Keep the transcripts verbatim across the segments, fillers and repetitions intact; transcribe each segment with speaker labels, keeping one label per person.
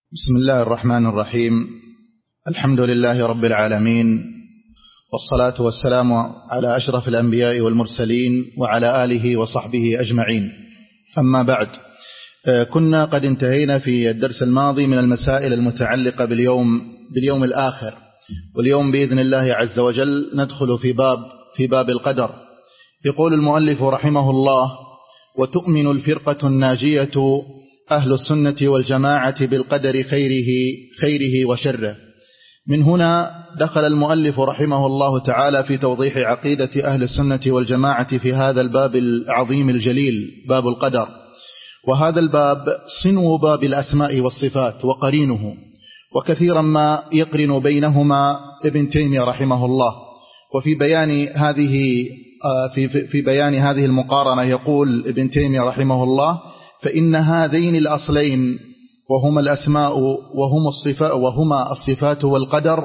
Speaker 1: بسم الله الرحمن الرحيم. الحمد لله رب العالمين، والصلاة والسلام على أشرف الأنبياء والمرسلين وعلى آله وصحبه أجمعين. أما بعد، كنا قد انتهينا في الدرس الماضي من المسائل المتعلقة باليوم باليوم الآخر، واليوم بإذن الله عز وجل ندخل في باب في باب القدر. يقول المؤلف رحمه الله: وتؤمن الفرقة الناجية أهل السنة والجماعة بالقدر خيره خيره وشره. من هنا دخل المؤلف رحمه الله تعالى في توضيح عقيدة أهل السنة والجماعة في هذا الباب العظيم الجليل، باب القدر. وهذا الباب صنو باب الأسماء والصفات وقرينه، وكثيرا ما يقرن بينهما ابن تيمية رحمه الله. وفي بيان هذه في في بيان هذه المقارنة يقول ابن تيمية رحمه الله: فإن هذين الأصلين وهما الأسماء وهما الصفات وهما الصفات والقدر،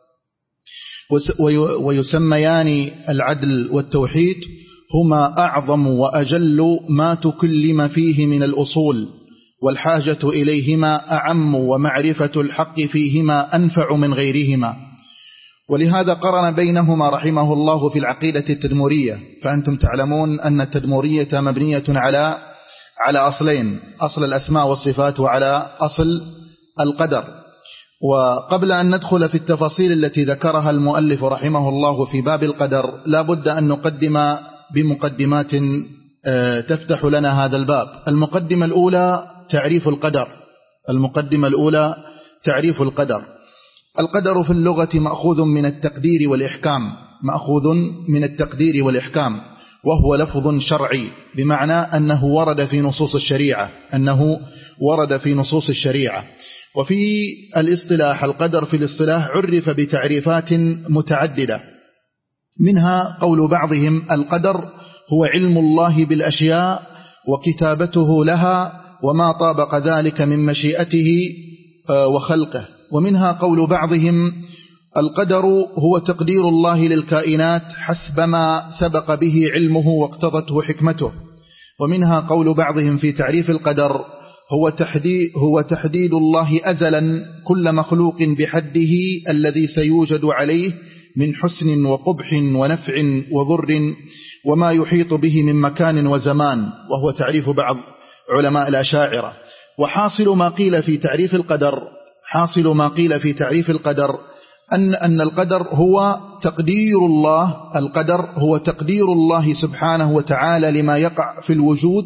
Speaker 1: ويسميان العدل والتوحيد، هما أعظم وأجل ما تكلم فيه من الأصول، والحاجة إليهما أعم، ومعرفة الحق فيهما أنفع من غيرهما. ولهذا قرن بينهما رحمه الله في العقيدة التدمرية. فأنتم تعلمون أن التدمرية مبنية على على أصلين: أصل الأسماء والصفات، وعلى أصل القدر. وقبل أن ندخل في التفاصيل التي ذكرها المؤلف رحمه الله في باب القدر، لا بد أن نقدم بمقدمات تفتح لنا هذا الباب. المقدمة الأولى تعريف القدر. المقدمة الأولى تعريف القدر. القدر في اللغة مأخوذ من التقدير والإحكام، مأخوذ من التقدير والإحكام، وهو لفظ شرعي، بمعنى أنه ورد في نصوص الشريعة أنه ورد في نصوص الشريعة. وفي الاصطلاح، القدر في الاصطلاح عرف بتعريفات متعددة، منها قول بعضهم: القدر هو علم الله بالأشياء وكتابته لها وما طابق ذلك من مشيئته وخلقه. ومنها قول بعضهم: القدر هو تقدير الله للكائنات حسب ما سبق به علمه واقتضته حكمته. ومنها قول بعضهم في تعريف القدر: هو تحديد, هو تحديد الله أزلا كل مخلوق بحده الذي سيوجد عليه من حسن وقبح ونفع وضر وما يحيط به من مكان وزمان، وهو تعريف بعض علماء الأشاعرة. وحاصل ما قيل في تعريف القدر حاصل ما قيل في تعريف القدر أن أن القدر هو تقدير الله القدر هو تقدير الله سبحانه وتعالى لما يقع في الوجود،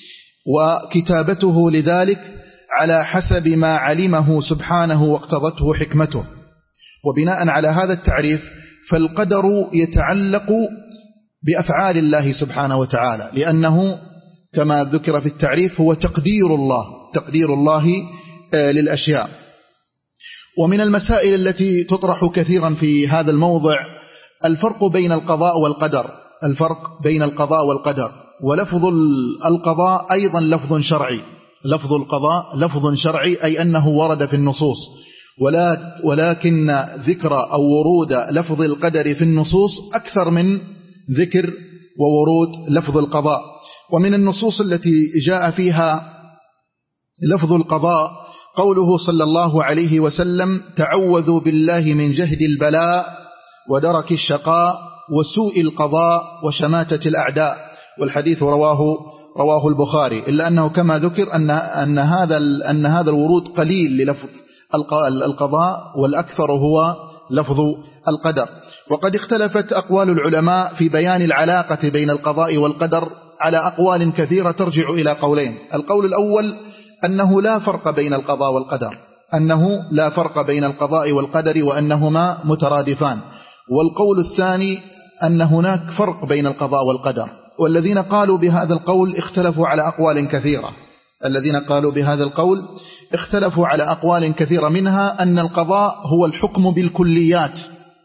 Speaker 1: وكتابته لذلك على حسب ما علمه سبحانه واقتضته حكمته. وبناء على هذا التعريف، فالقدر يتعلق بأفعال الله سبحانه وتعالى، لأنه كما ذكر في التعريف هو تقدير الله تقدير الله للأشياء. ومن المسائل التي تطرح كثيرا في هذا الموضع الفرق بين القضاء والقدر الفرق بين القضاء والقدر. ولفظ القضاء أيضا لفظ شرعي لفظ القضاء لفظ شرعي أي أنه ورد في النصوص، ولا ولكن ذكر أو ورود لفظ القدر في النصوص أكثر من ذكر وورود لفظ القضاء. ومن النصوص التي جاء فيها لفظ القضاء قوله صلى الله عليه وسلم: تعوذوا بالله من جهد البلاء ودرك الشقاء وسوء القضاء وشماتة الأعداء. والحديث رواه رواه البخاري، إلا أنه كما ذكر أن أن هذا أن هذا الورود قليل للفظ القضاء، والأكثر هو لفظ القدر. وقد اختلفت أقوال العلماء في بيان العلاقة بين القضاء والقدر على أقوال كثيرة ترجع إلى قولين. القول الأول أنه لا فرق بين القضاء والقدر أنه لا فرق بين القضاء والقدر وأنهما مترادفان. والقول الثاني أن هناك فرق بين القضاء والقدر. والذين قالوا بهذا القول اختلفوا على أقوال كثيرة الذين قالوا بهذا القول اختلفوا على أقوال كثيرة منها أن القضاء هو الحكم بالكليات،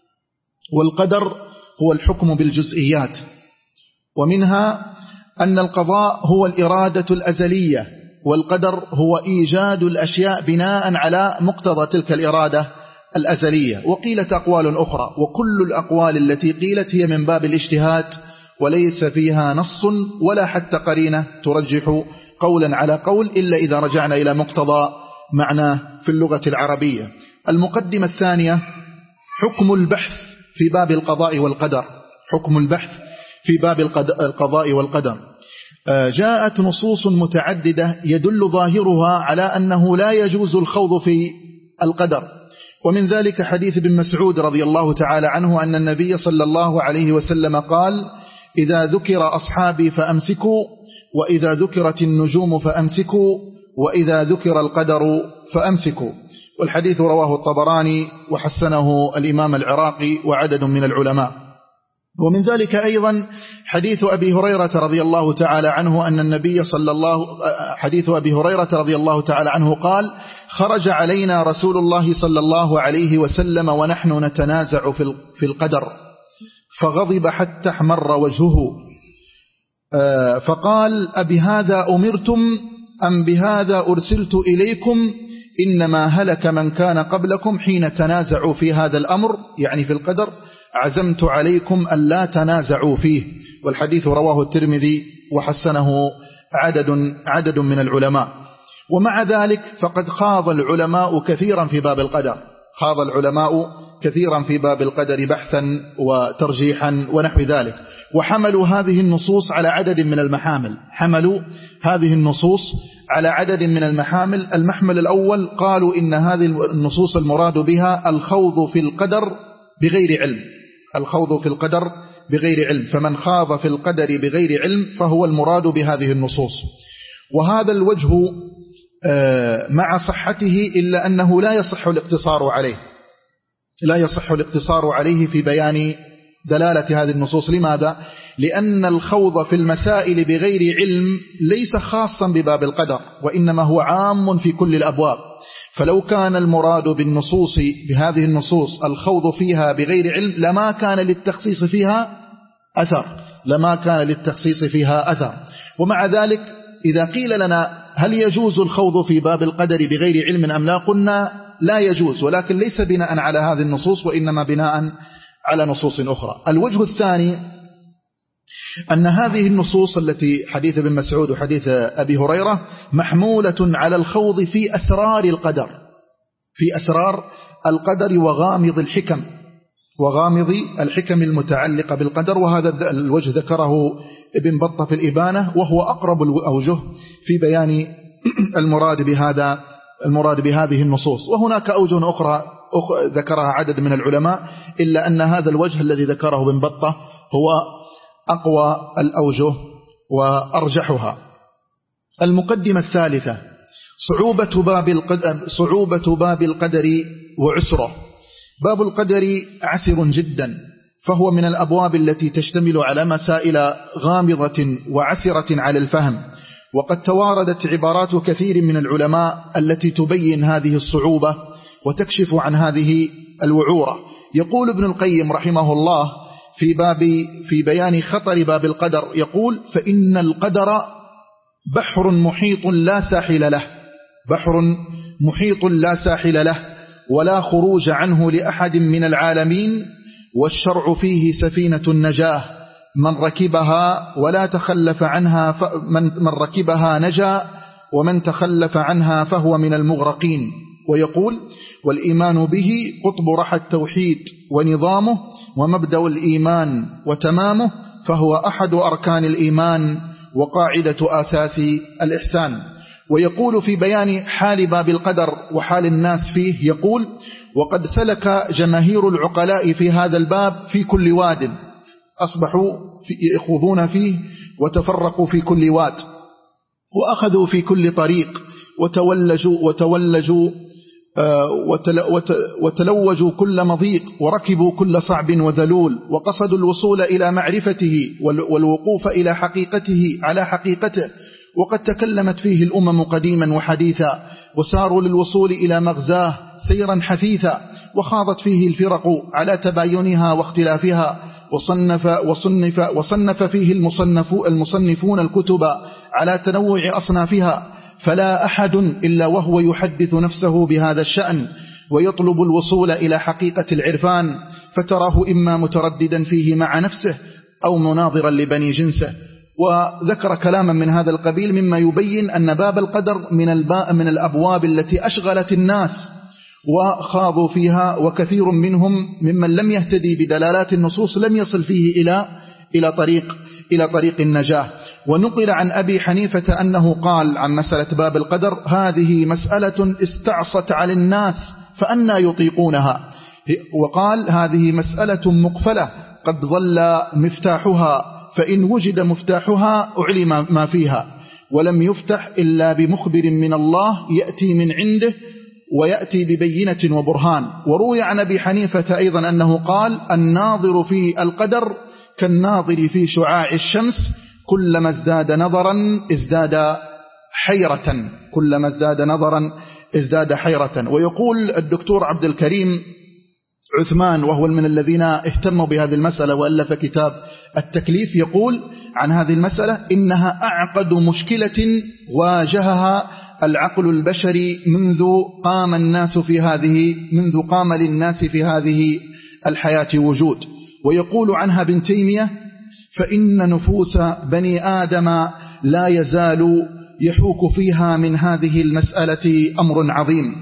Speaker 1: والقدر هو الحكم بالجزئيات. ومنها أن القضاء هو الإرادة الأزلية، والقدر هو إيجاد الأشياء بناء على مقتضى تلك الإرادة الأزلية. وقيلت أقوال أخرى، وكل الأقوال التي قيلت هي من باب الاجتهاد، وليس فيها نص ولا حتى قرينة ترجح قولا على قول، إلا إذا رجعنا إلى مقتضى معناه في اللغة العربية. المقدمة الثانية حكم البحث في باب القضاء والقدر. حكم البحث في باب القضاء والقدر. جاءت نصوص متعددة يدل ظاهرها على أنه لا يجوز الخوض في القدر، ومن ذلك حديث ابن مسعود رضي الله تعالى عنه أن النبي صلى الله عليه وسلم قال: إذا ذكر أصحابي فأمسكوا، وإذا ذكرت النجوم فأمسكوا، وإذا ذكر القدر فأمسكوا. والحديث رواه الطبراني وحسنه الإمام العراقي وعدد من العلماء. ومن ذلك أيضا حديث أبي هريرة رضي الله تعالى عنه أن النبي صلى الله حديث أبي هريرة رضي الله تعالى عنه قال: خرج علينا رسول الله صلى الله عليه وسلم ونحن نتنازع في القدر فغضب حتى احمر وجهه فقال: أبهذا أمرتم أم بهذا أرسلت إليكم؟ إنما هلك من كان قبلكم حين تنازعوا في هذا الأمر، يعني في القدر، عزمت عليكم ألا تنازعوا فيه. والحديث رواه الترمذي وحسنه عدد, عدد من العلماء. ومع ذلك فقد خاض العلماء كثيرا في باب القدر، خاض العلماء كثيرا في باب القدر بحثا وترجيحا ونحو ذلك، وحملوا هذه النصوص على عدد من المحامل حملوا هذه النصوص على عدد من المحامل. المحمل الأول قالوا إن هذه النصوص المراد بها الخوض في القدر بغير علم، الخوض في القدر بغير علم، فمن خاض في القدر بغير علم فهو المراد بهذه النصوص. وهذا الوجه مع صحته إلا أنه لا يصح الاقتصار عليه، لا يصح الاقتصار عليه في بيان دلالة هذه النصوص. لماذا؟ لأن الخوض في المسائل بغير علم ليس خاصا بباب القدر، وإنما هو عام في كل الأبواب. فلو كان المراد بالنصوص بهذه النصوص الخوض فيها بغير علم لما كان للتخصيص فيها أثر لما كان للتخصيص فيها أثر. ومع ذلك إذا قيل لنا هل يجوز الخوض في باب القدر بغير علم أم لا؟ قلنا لا يجوز، ولكن ليس بناء على هذه النصوص، وإنما بناء على نصوص أخرى. الوجه الثاني أن هذه النصوص التي حديث ابن مسعود وحديث أبي هريرة محمولة على الخوض في أسرار القدر، في أسرار القدر وغامض الحكم وغامض الحكم المتعلقة بالقدر. وهذا الوجه ذكره ابن بطة في الإبانة، وهو أقرب الأوجه في بيان المراد بهذا المراد بهذه النصوص. وهناك أوجه أخرى ذكرها عدد من العلماء، إلا أن هذا الوجه الذي ذكره ابن بطة هو أقوى الأوجه وأرجحها. المقدمة الثالثة صعوبة باب القدر, صعوبة باب القدر وعسره. باب القدر عسر جدا، فهو من الأبواب التي تشتمل على مسائل غامضة وعسرة على الفهم، وقد تواردت عبارات كثير من العلماء التي تبين هذه الصعوبة وتكشف عن هذه الوعورة. يقول ابن القيم رحمه الله في باب في بيان خطر باب القدر، يقول: فإن القدر بحر محيط لا ساحل له بحر محيط لا ساحل له ولا خروج عنه لأحد من العالمين، والشرع فيه سفينة النجاة، من ركبها ولا تخلف عنها من, من ركبها نجا، ومن تخلف عنها فهو من المغرقين. ويقول: والإيمان به قطب رحى التوحيد ونظامه، ومبدأ الإيمان وتمامه، فهو أحد أركان الإيمان وقاعدة أساس الإحسان. ويقول في بيان حال باب القدر وحال الناس فيه، يقول: وقد سلك جماهير العقلاء في هذا الباب في كل واد، أصبحوا يخوضون فيه وتفرقوا في كل واد، وأخذوا في كل طريق، وتولجوا, وتولجوا وتلوجوا كل مضيق، وركبوا كل صعب وذلول، وقصدوا الوصول إلى معرفته والوقوف إلى حقيقته على حقيقته. وقد تكلمت فيه الأمم قديما وحديثا، وساروا للوصول إلى مغزاه سيرا حثيثا، وخاضت فيه الفرق على تباينها واختلافها، وصنف, وصنف, وصنف فيه المصنف المصنفون الكتب على تنوع أصنافها، فلا أحد إلا وهو يحدث نفسه بهذا الشأن ويطلب الوصول إلى حقيقة العرفان، فتراه إما مترددا فيه مع نفسه أو مناظرا لبني جنسه. وذكر كلاما من هذا القبيل مما يبين أن باب القدر من, من الأبواب التي أشغلت الناس وخاضوا فيها، وكثير منهم ممن لم يهتدي بدلالات النصوص لم يصل فيه إلى إلى طريق إلى طريق النجاة. ونقل عن أبي حنيفة أنه قال عن مسألة باب القدر: هذه مسألة استعصت على الناس فأنا يطيقونها. وقال: هذه مسألة مقفلة قد ظل مفتاحها، فإن وجد مفتاحها أعلم ما فيها، ولم يفتح إلا بمخبر من الله يأتي من عنده ويأتي ببينة وبرهان. وروي عن أبي حنيفة أيضا أنه قال: الناظر في القدر كالناظر في شعاع الشمس، كلما ازداد نظرا ازداد حيرة كلما ازداد نظرا ازداد حيرة. ويقول الدكتور عبد الكريم عثمان، وهو من الذين اهتموا بهذه المسألة وألف كتاب التكليف، يقول عن هذه المسألة: إنها أعقد مشكلة واجهها العقل البشري منذ قام الناس في هذه منذ قام للناس في هذه الحياة وجود. ويقول عنها ابن تيمية: فإن نفوس بني آدم لا يزال يحوك فيها من هذه المسألة أمر عظيم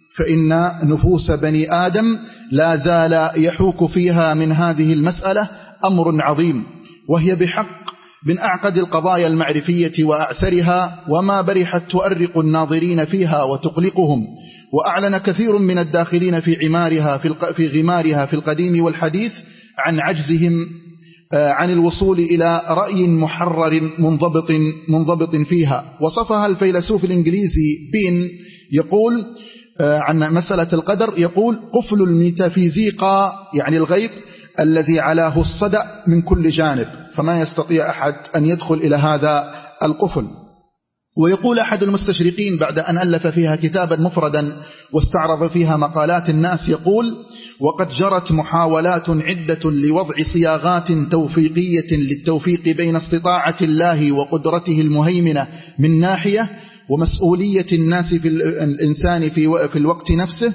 Speaker 1: فإن نفوس بني آدم لا زال يحوك فيها من هذه المسألة أمر عظيم، وهي بحق من أعقد القضايا المعرفية وأعسرها، وما برحت تؤرق الناظرين فيها وتقلقهم. وأعلن كثير من الداخلين في عمارها في غمارها في القديم والحديث عن عجزهم عن الوصول إلى رأي محرر منضبط منضبط فيها. وصفها الفيلسوف الإنجليزي بين يقول عن مسألة القدر، يقول: قفل الميتافيزيقا، يعني الغيب الذي علاه الصدأ من كل جانب، فما يستطيع أحد أن يدخل إلى هذا القفل. ويقول أحد المستشرقين بعد أن ألف فيها كتابا مفردا واستعرض فيها مقالات الناس، يقول: وقد جرت محاولات عدة لوضع صياغات توفيقية للتوفيق بين استطاعة الله وقدرته المهيمنة من ناحية، ومسؤولية الناس في الإنسان في في الوقت نفسه،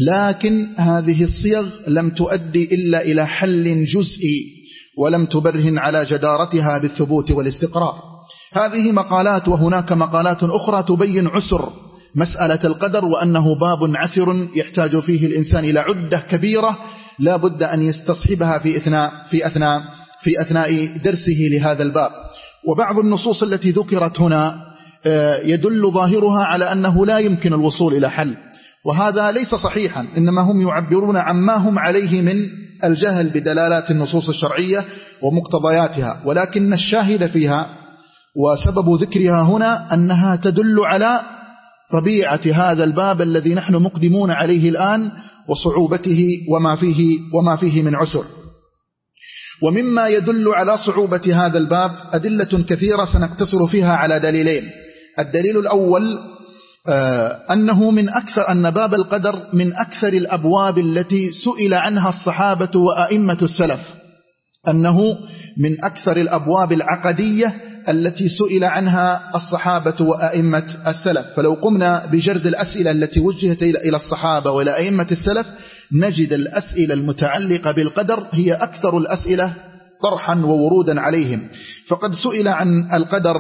Speaker 1: لكن هذه الصيغ لم تؤدي إلا إلى حل جزئي، ولم تبرهن على جدارتها بالثبوت والاستقرار. هذه مقالات، وهناك مقالات أخرى تبين عسر مسألة القدر، وأنه باب عسر يحتاج فيه الإنسان إلى عدة كبيرة لا بد أن يستصحبها في أثناء في أثناء في أثناء درسه لهذا الباب. وبعض النصوص التي ذكرت هنا يدل ظاهرها على أنه لا يمكن الوصول إلى حل، وهذا ليس صحيحا، إنما هم يعبرون عما هم عليه من الجهل بدلالات النصوص الشرعية ومقتضياتها. ولكن الشاهد فيها وسبب ذكرها هنا أنها تدل على طبيعة هذا الباب الذي نحن مقدمون عليه الآن، وصعوبته وما فيه وما فيه من عسر. ومما يدل على صعوبة هذا الباب أدلة كثيرة سنقتصر فيها على دليلين. الدليل الأول أنه من أكثر أن باب القدر من أكثر الأبواب التي سئل عنها الصحابة وأئمة السلف، أنه من أكثر الأبواب العقدية التي سئل عنها الصحابة وأئمة السلف. فلو قمنا بجرد الأسئلة التي وجهت إلى الصحابة وإلى أئمة السلف نجد الأسئلة المتعلقة بالقدر هي أكثر الأسئلة طرحا وورودا عليهم. فقد سئل عن القدر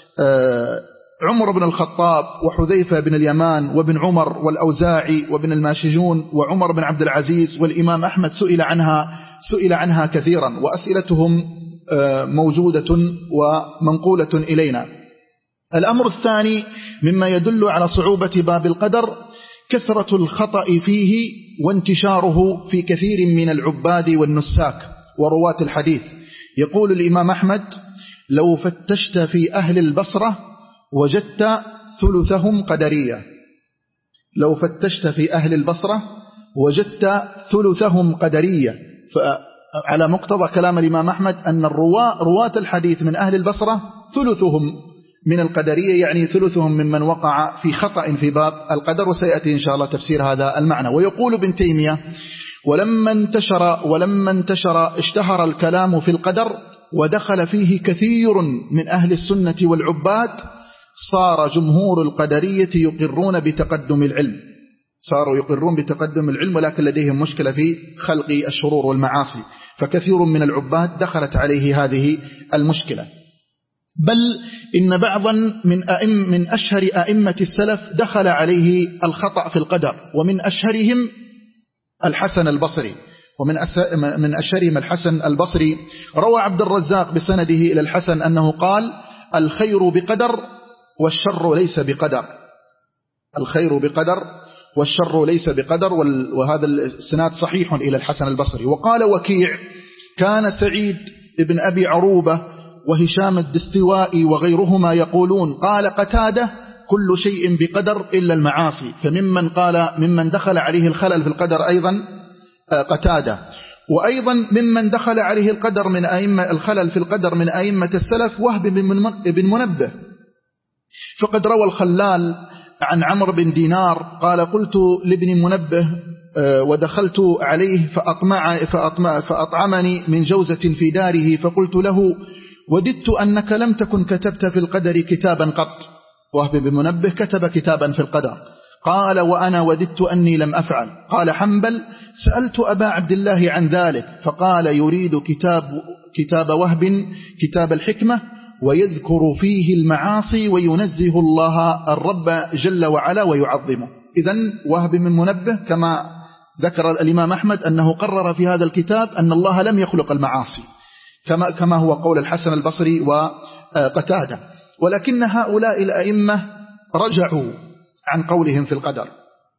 Speaker 1: عمر بن الخطاب وحذيفة بن اليمان وابن عمر والأوزاعي وابن الماشجون وعمر بن عبد العزيز والإمام أحمد، سئل عنها سئل عنها كثيرا، وأسئلتهم موجودة ومنقولة إلينا. الأمر الثاني مما يدل على صعوبة باب القدر كثرة الخطأ فيه وانتشاره في كثير من العباد والنساك ورواة الحديث. يقول الإمام أحمد: لو فتشت في أهل البصرة وجدت ثلثهم قدرية. لو فتشت في أهل البصرة وجدت ثلثهم قدرية. فعلى مقتضى كلام الإمام أحمد أن الرواة رواة الحديث من أهل البصرة ثلثهم من القدرية، يعني ثلثهم ممن وقع في خطأ في باب القدر، وسيأتي إن شاء الله تفسير هذا المعنى. ويقول ابن تيمية: ولما انتشر ولما انتشر اشتهر الكلام في القدر ودخل فيه كثير من أهل السنة والعباد، صار جمهور القدرية يقرون بتقدم العلم صاروا يقرون بتقدم العلم ولكن لديهم مشكلة في خلق الشرور والمعاصي، فكثير من العباد دخلت عليه هذه المشكلة. بل إن بعضا من أئم من أشهر أئمة السلف دخل عليه الخطأ في القدر، ومن أشهرهم الحسن البصري ومن من أشهرهم الحسن البصري. روى عبد الرزاق بسنده إلى الحسن أنه قال: الخير بقدر والشر ليس بقدر، الخير بقدر والشر ليس بقدر، وهذا السناد صحيح إلى الحسن البصري. وقال وكيع: كان سعيد ابن أبي عروبة وهشام الدستوائي وغيرهما يقولون: قال قتادة: كل شيء بقدر إلا المعاصي. فممن قال ممن دخل عليه الخلل في القدر أيضا قتادة. وأيضا ممن دخل عليه القدر من أئمة الخلل في القدر من أئمة السلف وهب بن منبه، فقد روى الخلال عن عمرو بن دينار قال: قلت لابن منبه ودخلت عليه فأطمع فأطمع فأطعمني من جوزة في داره، فقلت له: وددت أنك لم تكن كتبت في القدر كتابا قط. وهب بن منبه كتب كتابا في القدر. قال: وأنا وددت أني لم أفعل. قال حنبل: سألت أبا عبد الله عن ذلك فقال: يريد كتاب كتاب وهب كتاب الحكمة، ويذكر فيه المعاصي وينزه الله الرب جل وعلا ويعظمه. إذن وهب بن منبه كما ذكر الإمام أحمد أنه قرر في هذا الكتاب أن الله لم يخلق المعاصي، كما كما هو قول الحسن البصري وقتادة. ولكن هؤلاء الأئمة رجعوا عن قولهم في القدر.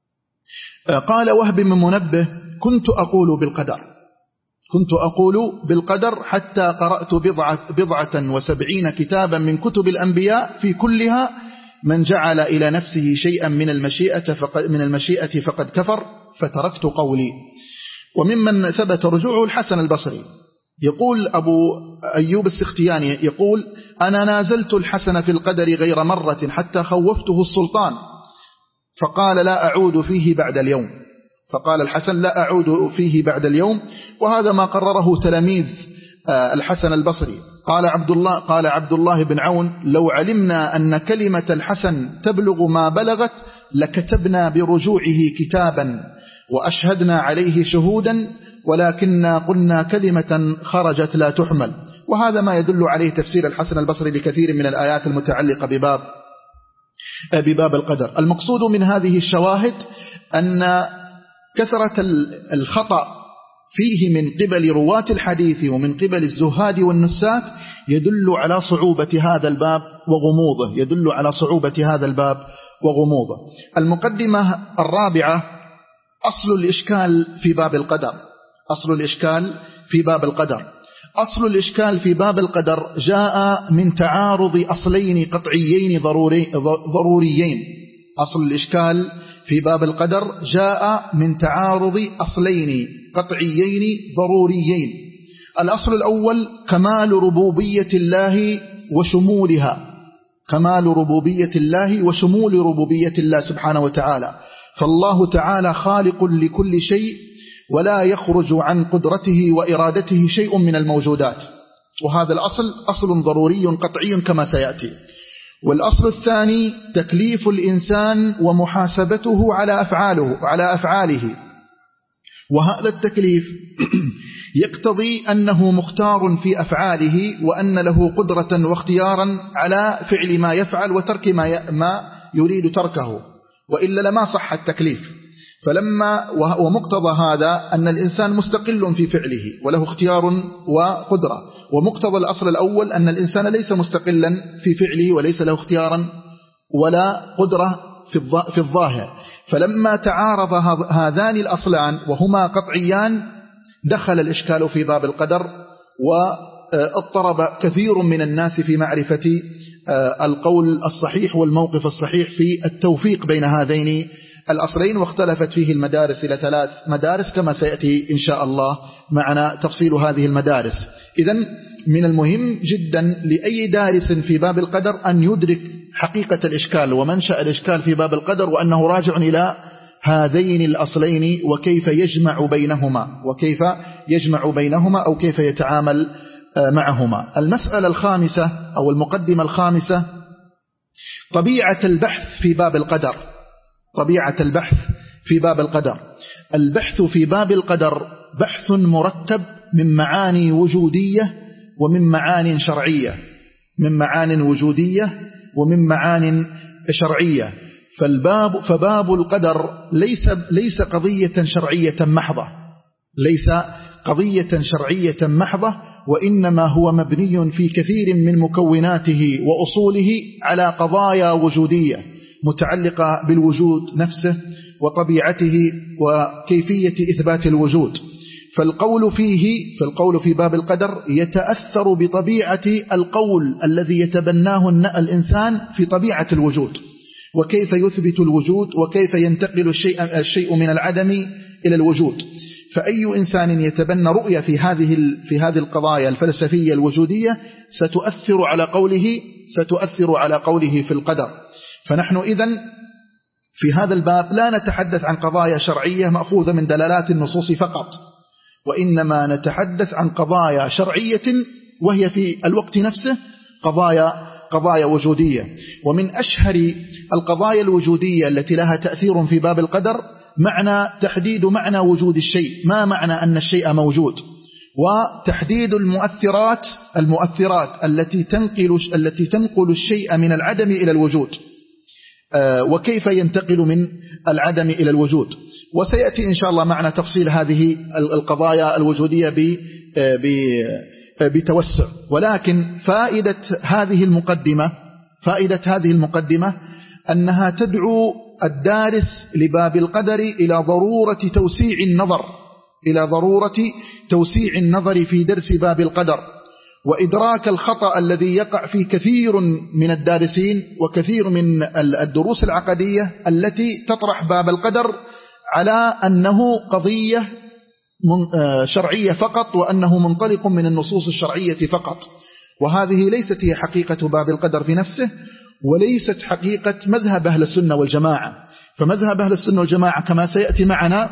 Speaker 1: قال وهب بن منبه: كنت أقول بالقدر كنت أقول بالقدر حتى قرأت بضعة, بضعة وسبعين كتابا من كتب الأنبياء، في كلها من جعل إلى نفسه شيئا من المشيئة فقد, من المشيئة فقد كفر، فتركت قولي. وممن ثبت رجوعه الحسن البصري. يقول أبو أيوب السختياني يقول: أنا نازلت الحسن في القدر غير مرة حتى خوفته السلطان فقال: لا أعود فيه بعد اليوم. فقال الحسن: لا أعود فيه بعد اليوم. وهذا ما قرره تلاميذ الحسن البصري. قال عبد الله قال عبد الله بن عون: لو علمنا أن كلمة الحسن تبلغ ما بلغت لكتبنا برجوعه كتابا وأشهدنا عليه شهودا، ولكننا قلنا كلمة خرجت لا تحمل. وهذا ما يدل عليه تفسير الحسن البصري لكثير من الآيات المتعلقة بباب بباب القدر. المقصود من هذه الشواهد أن كثرة الخطأ فيه من قبل رواة الحديث ومن قبل الزهاد والنساك يدل على صعوبة هذا الباب وغموضه يدل على صعوبة هذا الباب وغموضه. المقدمة الرابعة: أصل الإشكال في باب القدر. أصل الإشكال في باب القدر أصل الإشكال في باب القدر جاء من تعارض أصلين قطعيين ضروري ضروريين. أصل الإشكال في باب القدر جاء من تعارض أصلين قطعيين ضروريين. الأصل الأول: كمال ربوبية الله وشمولها كمال ربوبية الله وشمول ربوبية الله سبحانه وتعالى. فالله تعالى خالق لكل شيء، ولا يخرج عن قدرته وإرادته شيء من الموجودات، وهذا الأصل أصل ضروري قطعي كما سيأتي. والأصل الثاني: تكليف الإنسان ومحاسبته على أفعاله على أفعاله وهذا التكليف يقتضي أنه مختار في أفعاله، وأن له قدرة واختيارا على فعل ما يفعل وترك ما ما يريد تركه، وإلا لما صح التكليف. فلما ومقتضى هذا أن الإنسان مستقل في فعله وله اختيار وقدرة، ومقتضى الأصل الأول أن الإنسان ليس مستقلا في فعله وليس له اختيارا ولا قدرة في الظاهر. فلما تعارض هذان الأصلان وهما قطعيان دخل الإشكال في باب القدر، واضطرب كثير من الناس في معرفة القول الصحيح والموقف الصحيح في التوفيق بين هذين الأصلين، واختلفت فيه المدارس إلى ثلاث مدارس كما سيأتي إن شاء الله معنا تفصيل هذه المدارس. إذن من المهم جدا لأي دارس في باب القدر أن يدرك حقيقة الإشكال ومنشأ الإشكال في باب القدر، وأنه راجع إلى هذين الأصلين وكيف يجمع بينهما وكيف يجمع بينهما أو كيف يتعامل معهما. المسألة الخامسة أو المقدمة الخامسة: طبيعة البحث في باب القدر. طبيعة البحث في باب القدر. البحث في باب القدر بحث مركب من معاني وجودية ومن معاني شرعية. من معان وجودية ومن معان شرعية. فالباب فباب القدر ليس ليس قضية شرعية محضة، ليس قضية شرعية محضة، وإنما هو مبني في كثير من مكوناته وأصوله على قضايا وجودية متعلقة بالوجود نفسه وطبيعته وكيفية إثبات الوجود. فالقول فيه فالقول في باب القدر يتأثر بطبيعة القول الذي يتبناه الإنسان في طبيعة الوجود، وكيف يثبت الوجود، وكيف ينتقل الشيء الشيء من العدم إلى الوجود. فأي إنسان يتبنى رؤية في هذه في هذه القضايا الفلسفية الوجودية ستؤثر على قوله ستؤثر على قوله في القدر. فنحن إذن في هذا الباب لا نتحدث عن قضايا شرعية مأخوذة من دلالات النصوص فقط، وإنما نتحدث عن قضايا شرعية وهي في الوقت نفسه قضايا قضايا وجودية. ومن أشهر القضايا الوجودية التي لها تأثير في باب القدر معنى تحديد معنى وجود الشيء، ما معنى أن الشيء موجود، وتحديد المؤثرات المؤثرات التي تنقل التي تنقل الشيء من العدم إلى الوجود، وكيف ينتقل من العدم إلى الوجود. وسيأتي إن شاء الله معنا تفصيل هذه القضايا الوجودية بتوسع. ولكن فائدة هذه المقدمة فائدة هذه المقدمة أنها تدعو الدارس لباب القدر إلى ضرورة توسيع النظر إلى ضرورة توسيع النظر في درس باب القدر، وإدراك الخطأ الذي يقع في كثير من الدارسين وكثير من الدروس العقدية التي تطرح باب القدر على أنه قضية شرعية فقط، وأنه منطلق من النصوص الشرعية فقط. وهذه ليست هي حقيقة باب القدر في نفسه، وليست حقيقة مذهب أهل السنة والجماعة. فمذهب أهل السنة والجماعة كما سيأتي معنا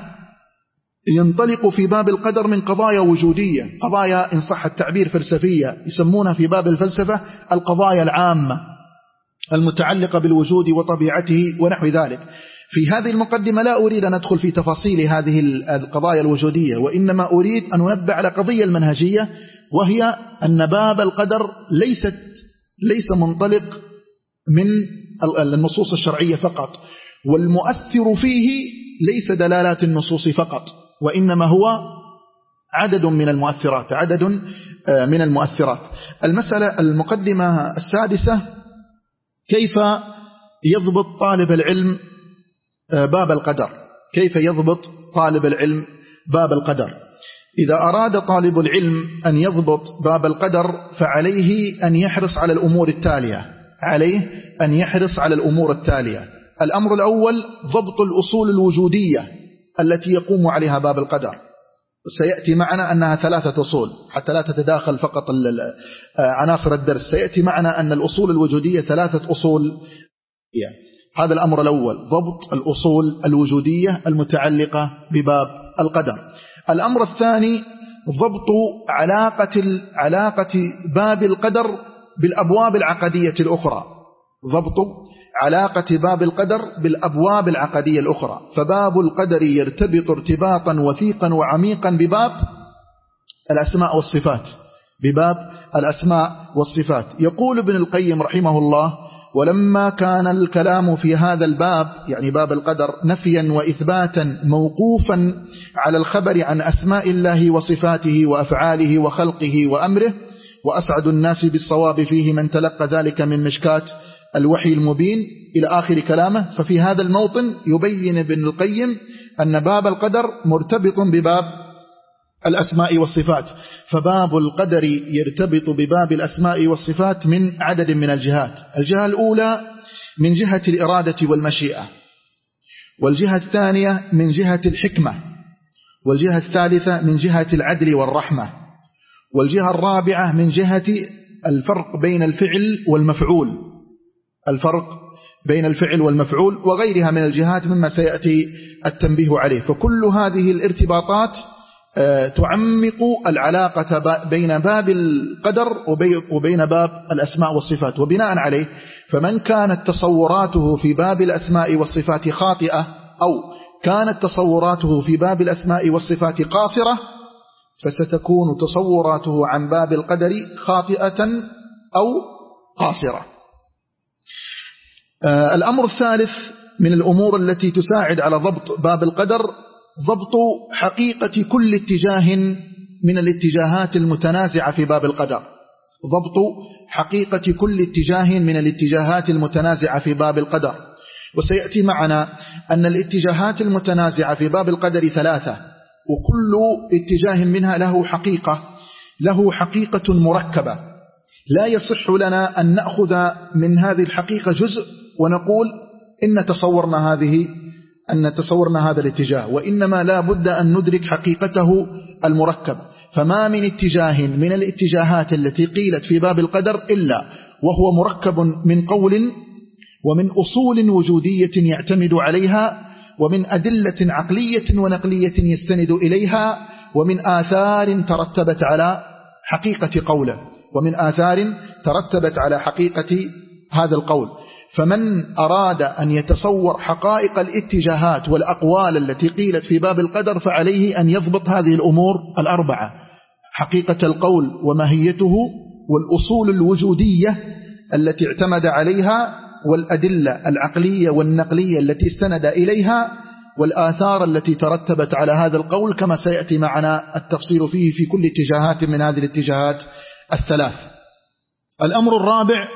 Speaker 1: ينطلق في باب القدر من قضايا وجودية، قضايا إن صح التعبير فلسفية، يسمونها في باب الفلسفة القضايا العامة المتعلقة بالوجود وطبيعته ونحو ذلك. في هذه المقدمة لا أريد أن أدخل في تفاصيل هذه القضايا الوجودية، وإنما أريد أن أنبه على قضية المنهجية، وهي أن باب القدر ليست ليس منطلق من النصوص الشرعية فقط، والمؤثر فيه ليس دلالات النصوص فقط، وإنما هو عدد من المؤثرات عدد من المؤثرات. المسألة المقدمة السادسة: كيف يضبط طالب العلم باب القدر؟ كيف يضبط طالب العلم باب القدر؟ إذا أراد طالب العلم أن يضبط باب القدر فعليه أن يحرص على الأمور التالية عليه أن يحرص على الأمور التالية الأمر الأول: ضبط الأصول الوجودية التي يقوم عليها باب القدر. سيأتي معنا أنها ثلاثة أصول حتى لا تتداخل فقط عناصر الدرس. سيأتي معنا أن الأصول الوجودية ثلاثة أصول. هذا الأمر الأول: ضبط الأصول الوجودية المتعلقة بباب القدر. الأمر الثاني: ضبط علاقة علاقة باب القدر بالأبواب العقدية الأخرى ضبط علاقة باب القدر بالأبواب العقدية الأخرى. فباب القدر يرتبط ارتباطا وثيقا وعميقا بباب الأسماء والصفات بباب الأسماء والصفات. يقول ابن القيم رحمه الله: ولما كان الكلام في هذا الباب، يعني باب القدر، نفيا وإثباتا موقوفا على الخبر عن أسماء الله وصفاته وأفعاله وخلقه وأمره، وأسعد الناس بالصواب فيه من تلقى ذلك من مشكات الوحي المبين، إلى آخر كلامه. ففي هذا الموطن يبين ابن القيم أن باب القدر مرتبط بباب الأسماء والصفات. فباب القدر يرتبط بباب الأسماء والصفات من عدد من الجهات. الجهة الأولى من جهة الإرادة والمشيئة، والجهة الثانية من جهة الحكمة، والجهة الثالثة من جهة العدل والرحمة، والجهة الرابعة من جهة الفرق بين الفعل والمفعول الفرق بين الفعل والمفعول وغيرها من الجهات مما سيأتي التنبيه عليه. فكل هذه الارتباطات تعمق العلاقة بين باب القدر وبين باب الأسماء والصفات. وبناء عليه فمن كانت تصوراته في باب الأسماء والصفات خاطئة، أو كانت تصوراته في باب الأسماء والصفات قاصرة، فستكون تصوراته عن باب القدر خاطئة أو قاصرة. آه الأمر الثالث من الأمور التي تساعد على ضبط باب القدر ضبط حقيقة كل اتجاه من الاتجاهات المتنازعة في باب القدر ضبط حقيقة كل اتجاه من الاتجاهات المتنازعة في باب القدر. وسيأتي معنا أن الاتجاهات المتنازعة في باب القدر ثلاثة، وكل اتجاه منها له حقيقة له حقيقة مركبة. لا يصح لنا أن نأخذ من هذه الحقيقة جزء ونقول إن تصورنا هذه أن تصورنا هذا الاتجاه، وإنما لا بد أن ندرك حقيقته المركب. فما من اتجاه من الاتجاهات التي قيلت في باب القدر إلا وهو مركب من قول ومن أصول وجودية يعتمد عليها، ومن أدلة عقلية ونقلية يستند إليها، ومن آثار ترتبت على حقيقة قوله ومن آثار ترتبت على حقيقة هذا القول. فمن أراد أن يتصور حقائق الاتجاهات والأقوال التي قيلت في باب القدر فعليه أن يضبط هذه الأمور الأربعة: حقيقة القول وماهيته، والأصول الوجودية التي اعتمد عليها، والأدلة العقلية والنقلية التي استند إليها، والآثار التي ترتبت على هذا القول، كما سيأتي معنا التفصيل فيه في كل اتجاهات من هذه الاتجاهات الثلاث. الأمر الرابع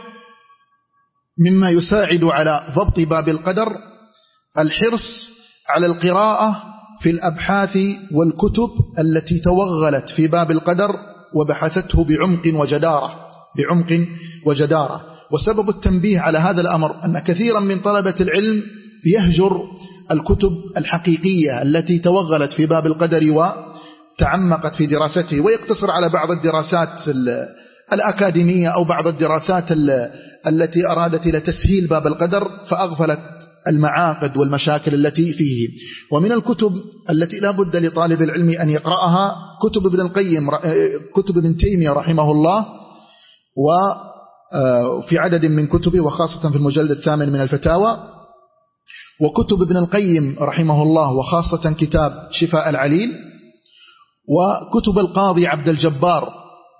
Speaker 1: مما يساعد على ضبط باب القدر الحرص على القراءة في الأبحاث والكتب التي توغلت في باب القدر وبحثته بعمق وجدارة بعمق وجدارة. وسبب التنبيه على هذا الأمر أن كثيرا من طلبة العلم يهجر الكتب الحقيقية التي توغلت في باب القدر وتعمقت في دراسته، ويقتصر على بعض الدراسات الأكاديمية أو بعض الدراسات التي أرادت إلى تسهيل باب القدر فأغفلت المعاقد والمشاكل التي فيه. ومن الكتب التي لا بد لطالب العلم أن يقرأها كتب ابن القيم كتب ابن تيمية رحمه الله، وفي عدد من كتبه وخاصة في المجلد الثامن من الفتاوى، وكتب ابن القيم رحمه الله وخاصة كتاب شفاء العليل، وكتب القاضي عبد الجبار،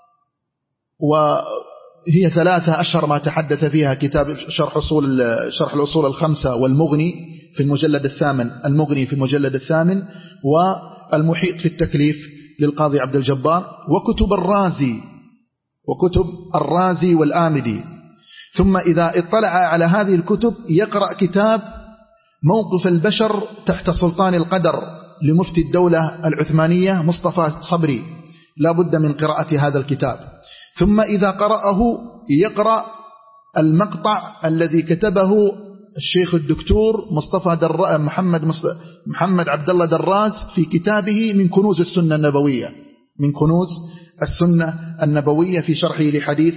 Speaker 1: وهي ثلاثة أشهر ما تحدث فيها: كتاب شرح أصول شرح الأصول الخمسة، والمغني في المجلد الثامن المغني في المجلد الثامن والمحيط في التكليف للقاضي عبد الجبار، وكتب الرازي وكتب الرازي والآمدي. ثم إذا اطلع على هذه الكتب يقرأ كتاب موقف البشر تحت سلطان القدر لمفتي الدولة العثمانية مصطفى صبري، لا بد من قراءة هذا الكتاب. ثم إذا قرأه يقرأ المقطع الذي كتبه الشيخ الدكتور مصطفى در... محمد مصط... محمد عبد الله دراز في كتابه من كنوز السنة النبوية من كنوز السنة النبوية في شرحه لحديث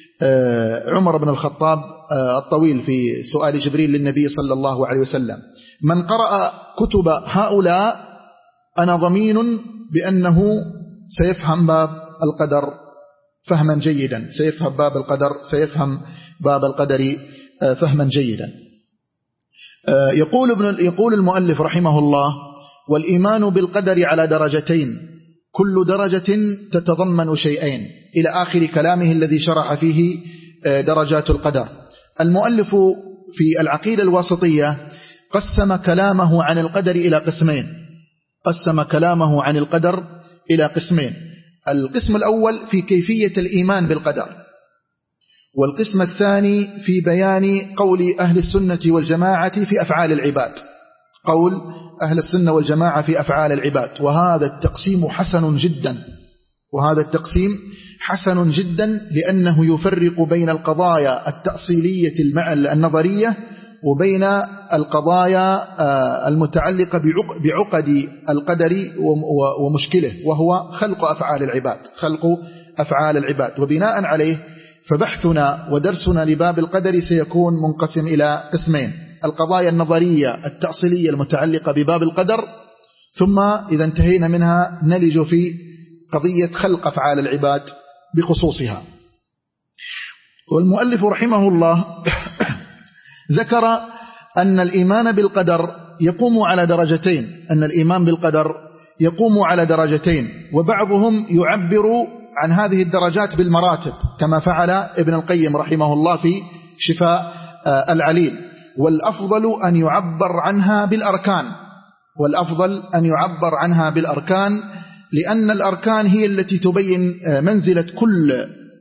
Speaker 1: عمر بن الخطاب الطويل في سؤال جبريل للنبي صلى الله عليه وسلم. من قرأ كتب هؤلاء أنا ضمين بأنه سيفهم باب القدر فهما جيدا سيفهم باب القدر سيفهم باب القدر فهما جيدا. يقول ابن يقول المؤلف رحمه الله: والإيمان بالقدر على درجتين، كل درجة تتضمن شيئين، إلى آخر كلامه الذي شرح فيه درجات القدر. المؤلف في العقيدة الواسطية قسم كلامه عن القدر إلى قسمين قسم كلامه عن القدر إلى قسمين القسم الأول في كيفية الإيمان بالقدر، والقسم الثاني في بيان قول أهل السنة والجماعة في أفعال العباد قول أهل السنة والجماعة في أفعال العباد. وهذا التقسيم حسن جدا وهذا التقسيم حسن جدا لأنه يفرق بين القضايا التأصيلية النظرية وبين القضايا المتعلقة بعقد القدر ومشكله، وهو خلق أفعال العباد خلق أفعال العباد. وبناء عليه فبحثنا ودرسنا لباب القدر سيكون منقسم إلى قسمين: القضايا النظرية التأصيلية المتعلقة بباب القدر، ثم إذا انتهينا منها نلج في قضية خلق أفعال العباد بخصوصها. والمؤلف رحمه الله ذكر أن الإيمان بالقدر يقوم على درجتين أن الإيمان بالقدر يقوم على درجتين وبعضهم يعبر عن هذه الدرجات بالمراتب كما فعل ابن القيم رحمه الله في شفاء العليل. والأفضل أن يعبر عنها بالأركان، والأفضل أن يعبر عنها بالأركان، لأن الأركان هي التي تبين منزلة كل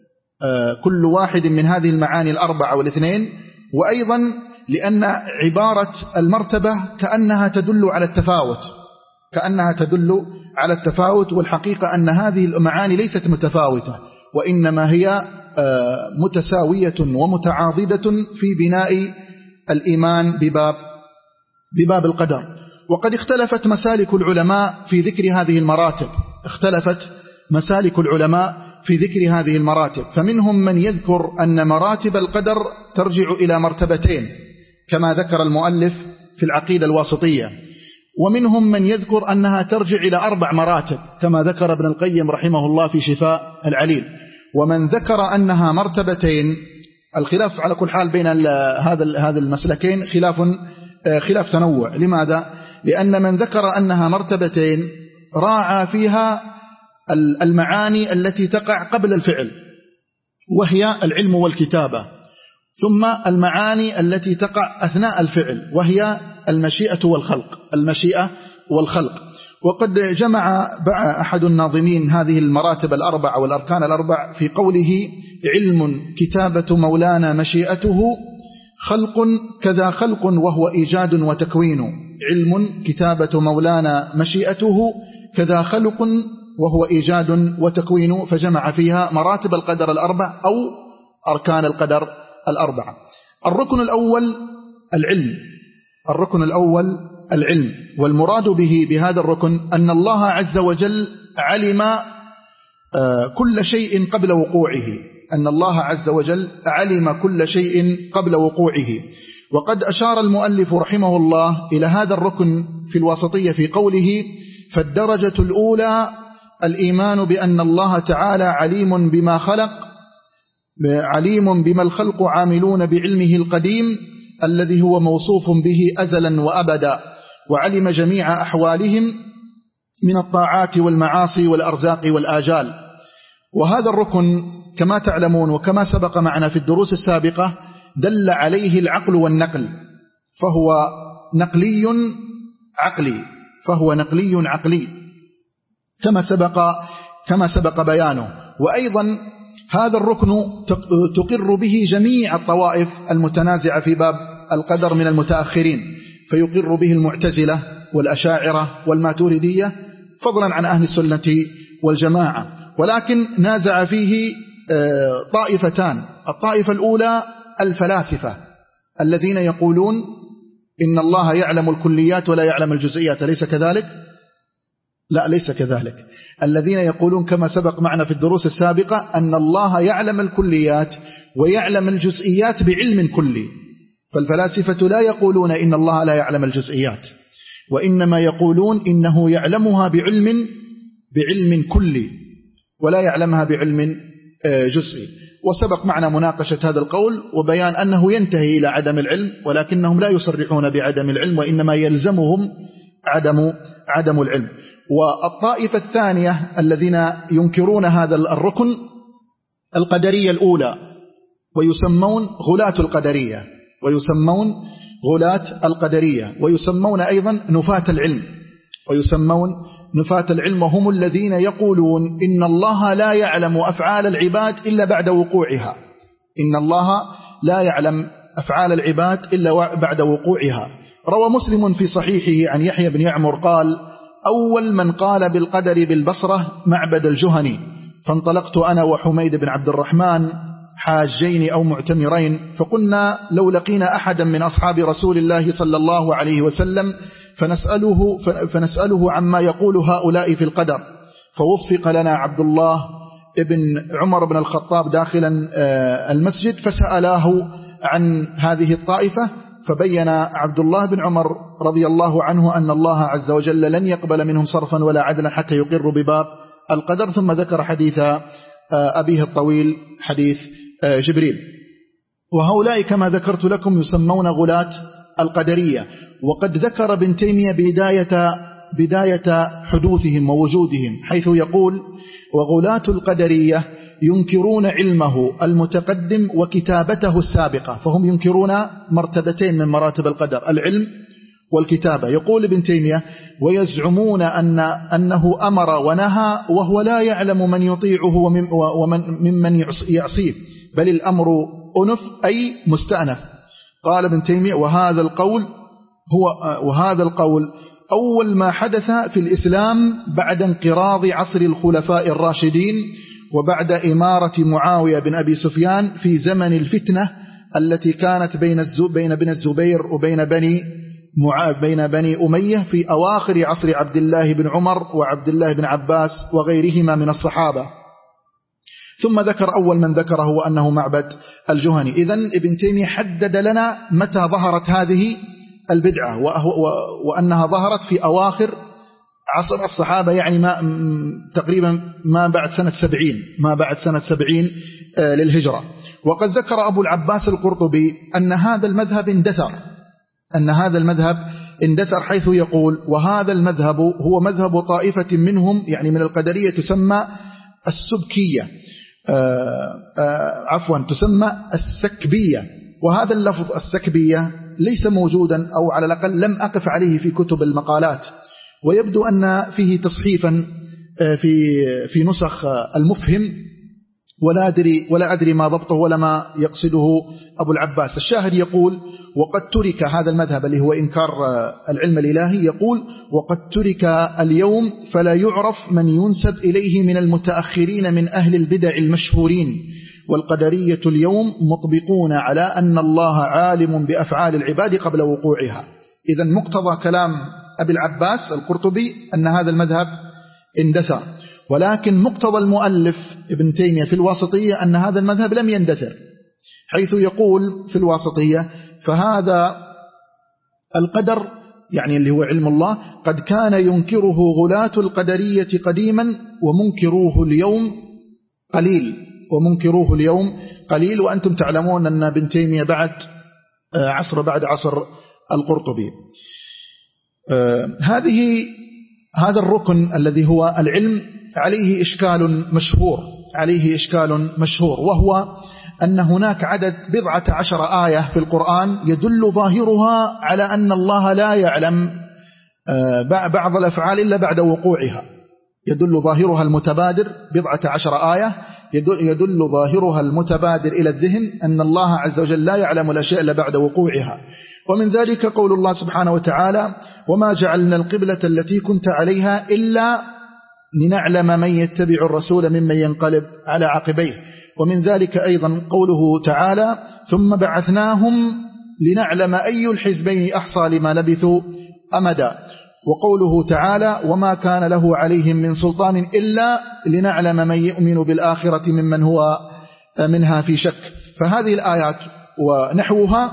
Speaker 1: كل واحد من هذه المعاني الأربعة والاثنين، وأيضا لأن عبارة المرتبة كأنها تدل على التفاوت، كأنها تدل على التفاوت، والحقيقة أن هذه المعاني ليست متفاوتة، وإنما هي متساوية ومتعاضدة في بناء الإيمان بباب بباب القدر. وقد اختلفت مسالك العلماء في ذكر هذه المراتب، اختلفت مسالك العلماء في ذكر هذه المراتب، فمنهم من يذكر أن مراتب القدر ترجع إلى مرتبتين كما ذكر المؤلف في العقيدة الواسطية، ومنهم من يذكر أنها ترجع إلى أربع مراتب كما ذكر ابن القيم رحمه الله في شفاء العليل. ومن ذكر أنها مرتبتين، الخلاف على كل حال بين هذا هذا المسلكين خلاف خلاف تنوع. لماذا؟ لأن من ذكر أنها مرتبتين راعى فيها المعاني التي تقع قبل الفعل، وهي العلم والكتابة، ثم المعاني التي تقع أثناء الفعل، وهي المشيئة والخلق المشيئة والخلق. وقد جمع أحد الناظمين هذه المراتب الأربع والأركان الأربع في قوله: علم كتابة مولانا مشيئته، خلق كذا خلق وهو إيجاد وتكوين. علم كتابة مولانا مشيئته كذا خلق وهو إيجاد وتكوين، فجمع فيها مراتب القدر الأربع أو أركان القدر الأربعة. الركن الأول العلم، الركن الأول العلم، والمراد به بهذا الركن أن الله عز وجل علم كل شيء قبل وقوعه، أن الله عز وجل علم كل شيء قبل وقوعه. وقد أشار المؤلف رحمه الله إلى هذا الركن في الواسطية في قوله: فالدرجة الأولى الإيمان بأن الله تعالى عليم بما خلق، عليم بما الخلق عاملون بعلمه القديم الذي هو موصوف به أزلا وأبدا، وعلم جميع أحوالهم من الطاعات والمعاصي والأرزاق والآجال. وهذا الركن كما تعلمون وكما سبق معنا في الدروس السابقة دل عليه العقل والنقل، فهو نقلي عقلي فهو نقلي عقلي كما سبق كما سبق بيانه. وأيضا هذا الركن تقر به جميع الطوائف المتنازعة في باب القدر من المتأخرين، فيقر به المعتزلة والأشاعرة والماتريدية فضلا عن أهل السنة والجماعة. ولكن نازع فيه طائفتان: الطائفة الأولى الفلاسفة الذين يقولون إن الله يعلم الكليات ولا يعلم الجزئيات، أليس كذلك؟ لا، ليس كذلك. الذين يقولون كما سبق معنا في الدروس السابقة أن الله يعلم الكليات ويعلم الجزئيات بعلم كلي. فالفلاسفة لا يقولون إن الله لا يعلم الجزئيات، وإنما يقولون إنه يعلمها بعلم بعلم كلي ولا يعلمها بعلم جزئي. وسبق معنا مناقشة هذا القول وبيان أنه ينتهي إلى عدم العلم، ولكنهم لا يصرحون بعدم العلم، وإنما يلزمهم عدم عدم العلم. والطائفة الثانية الذين ينكرون هذا الركن القدرية الأولى، ويسمون غلاة القدرية ويسمون غلاة القدرية ويسمون أيضا نفاة العلم ويسمون نفاة العلم وهم الذين يقولون إن الله لا يعلم أفعال العباد إلا بعد وقوعها، إن الله لا يعلم أفعال العباد إلا بعد وقوعها. روى مسلم في صحيحه عن يحيى بن يعمر قال: أول من قال بالقدر بالبصرة معبد الجهني، فانطلقت أنا وحميد بن عبد الرحمن حاجين أو معتمرين، فقلنا لو لقينا أحدا من أصحاب رسول الله صلى الله عليه وسلم فنسأله, فنسأله عما يقول هؤلاء في القدر، فوفق لنا عبد الله ابن عمر بن الخطاب داخلا المسجد فسأله عن هذه الطائفة، فبين عبد الله بن عمر رضي الله عنه أن الله عز وجل لن يقبل منهم صرفا ولا عدلا حتى يقر بباب القدر، ثم ذكر حديث أبيه الطويل حديث جبريل. وهؤلاء كما ذكرت لكم يسمون غلاة القدرية. وقد ذكر ابن تيمية بداية, بداية حدوثهم ووجودهم، حيث يقول: وغلاة القدرية ينكرون علمه المتقدم وكتابته السابقة، فهم ينكرون مرتبتين من مراتب القدر، العلم والكتابة. يقول ابن تيمية: ويزعمون أن أنه أمر ونهى وهو لا يعلم من يطيعه ومن ممن يعصيه، بل الأمر أنف أي مستأنف. قال ابن تيمية: وهذا القول هو وهذا القول أول ما حدث في الإسلام بعد انقراض عصر الخلفاء الراشدين وبعد إمارة معاوية بن أبي سفيان في زمن الفتنة التي كانت بين بين بن الزبير وبين بني بين بني أمية في أواخر عصر عبد الله بن عمر وعبد الله بن عباس وغيرهما من الصحابة. ثم ذكر أول من ذكره هو أنه معبد الجهني. إذن ابن تيمية حدد لنا متى ظهرت هذه البدعة، وأنها ظهرت في أواخر عصر الصحابة، يعني ما تقريبا ما بعد سنة سبعين ما بعد سنة سبعين للهجرة. وقد ذكر أبو العباس القرطبي أن هذا المذهب اندثر أن هذا المذهب اندثر حيث يقول: وهذا المذهب هو مذهب طائفة منهم، يعني من القدرية، تسمى السبكية آآ آآ عفوا تسمى السكبية. وهذا اللفظ السكبية ليس موجودا، أو على الأقل لم أقف عليه في كتب المقالات، ويبدو أن فيه تصحيفا في في نسخ المفهم، ولا أدري ولا أدري ما ضبطه ولا ما يقصده أبو العباس. الشاهد يقول: وقد ترك هذا المذهب اللي هو إنكار العلم الإلهي، يقول: وقد ترك اليوم فلا يعرف من ينسب إليه من المتأخرين من أهل البدع المشهورين، والقدرية اليوم مطبقون على أن الله عالم بأفعال العباد قبل وقوعها. إذن مقتضى كلام أبي العباس القرطبي أن هذا المذهب اندثر، ولكن مقتضى المؤلف ابن تيمية في الواسطية أن هذا المذهب لم يندثر، حيث يقول في الواسطية: فهذا القدر، يعني اللي هو علم الله، قد كان ينكره غلاة القدرية قديما ومنكروه اليوم قليل ومنكروه اليوم قليل وأنتم تعلمون أن ابن تيمية بعد عصر بعد عصر القرطبي. هذه هذا الركن الذي هو العلم عليه إشكال مشهور عليه إشكال مشهور وهو أن هناك عدد بضعة عشر آية في القرآن يدل ظاهرها على أن الله لا يعلم بعض الأفعال إلا بعد وقوعها. يدل ظاهرها المتبادر بضعة عشر آية يدل, يدل ظاهرها المتبادر إلى الذهن أن الله عز وجل لا يعلم الأشياء إلا بعد وقوعها. ومن ذلك قول الله سبحانه وتعالى: وما جعلنا القبلة التي كنت عليها إلا لنعلم من يتبع الرسول ممن ينقلب على عقبيه. ومن ذلك أيضا قوله تعالى: ثم بعثناهم لنعلم أي الحزبين أحصى لما لبثوا أمدا. وقوله تعالى: وما كان له عليهم من سلطان إلا لنعلم من يؤمن بالآخرة ممن هو منها في شك. فهذه الآيات ونحوها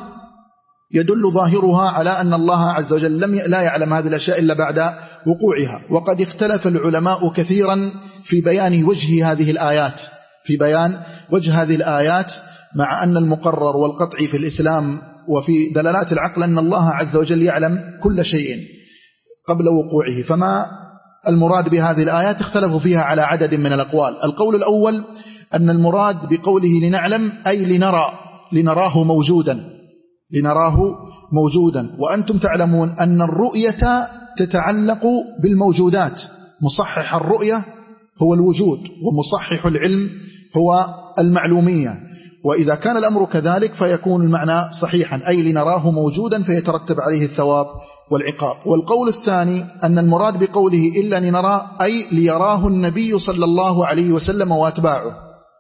Speaker 1: يدل ظاهرها على أن الله عز وجل لم لا يعلم هذه الأشياء إلا بعد وقوعها. وقد اختلف العلماء كثيرا في بيان وجه هذه الآيات في بيان وجه هذه الآيات مع أن المقرر والقطعي في الإسلام وفي دلالات العقل أن الله عز وجل يعلم كل شيء قبل وقوعه. فما المراد بهذه الآيات؟ اختلفوا فيها على عدد من الأقوال. القول الأول أن المراد بقوله لنعلم أي لنرى لنراه موجودا لنراه موجودا وأنتم تعلمون أن الرؤية تتعلق بالموجودات. مصحح الرؤية هو الوجود، ومصحح العلم هو المعلومية. وإذا كان الأمر كذلك فيكون المعنى صحيحا، أي لنراه موجودا فيترتب عليه الثواب والعقاب. والقول الثاني أن المراد بقوله إلا لنرى أي ليراه النبي صلى الله عليه وسلم وأتباعه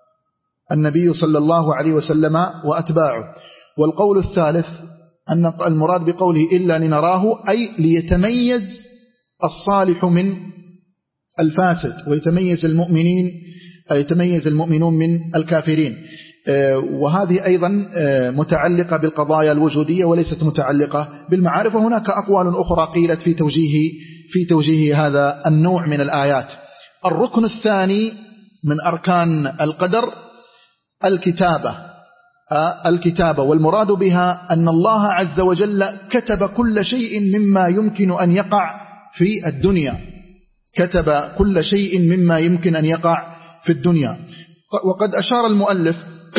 Speaker 1: النبي صلى الله عليه وسلم وأتباعه. والقول الثالث أن المراد بقوله إلا لنراه أي ليتميز الصالح من الفاسد، ويتميز المؤمنين يتميز المؤمنون من الكافرين. وهذه أيضا متعلقة بالقضايا الوجودية وليست متعلقة بالمعارف. وهناك أقوال أخرى قيلت في توجيه في توجيه هذا النوع من الآيات. الركن الثاني من أركان القدر الكتابة الكتابة والمراد بها أن الله عز وجل كتب كل شيء مما يمكن أن يقع في الدنيا كتب كل شيء مما يمكن أن يقع في الدنيا. وقد أشار المؤلف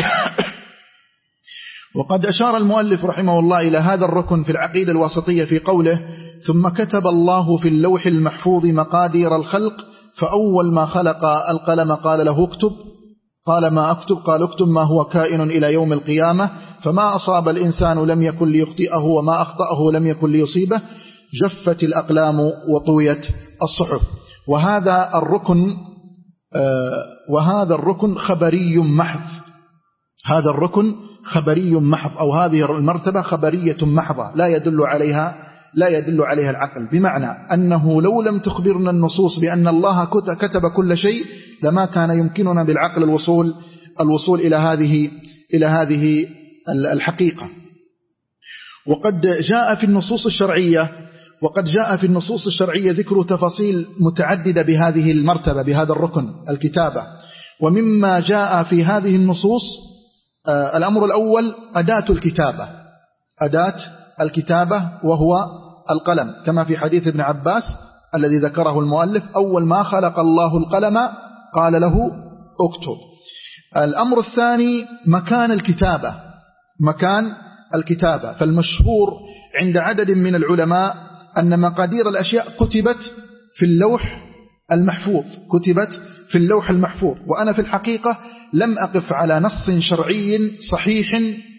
Speaker 1: وقد أشار المؤلف رحمه الله إلى هذا الركن في العقيدة الواسطية في قوله: ثم كتب الله في اللوح المحفوظ مقادير الخلق فأول ما خلق القلم قال له اكتب، قال ما أكتب؟ قال اكتب ما هو كائن إلى يوم القيامة، فما أصاب الإنسان لم يكن ليخطئه وما أخطأه لم يكن ليصيبه، جفت الأقلام وطويت الصحف. وهذا الركن آه وهذا الركن خبري محض، هذا الركن خبري محض، أو هذه المرتبة خبرية محضة لا يدل عليها لا يدل عليها العقل، بمعنى أنه لو لم تخبرنا النصوص بأن الله كتب كل شيء لما كان يمكننا بالعقل الوصول الوصول إلى هذه إلى هذه الحقيقة. وقد جاء في النصوص الشرعية وقد جاء في النصوص الشرعية ذكر تفاصيل متعددة بهذه المرتبة، بهذا الركن الكتابة. ومما جاء في هذه النصوص آه الأمر الأول أداة الكتابة، أداة الكتابة وهو القلم، كما في حديث ابن عباس الذي ذكره المؤلف: أول ما خلق الله القلم قال له اكتب. الأمر الثاني مكان الكتابة، مكان الكتابة. فالمشهور عند عدد من العلماء أن مقادير الأشياء كتبت في اللوح المحفوظ، كتبت في اللوح المحفوظ. وأنا في الحقيقة لم أقف على نص شرعي صحيح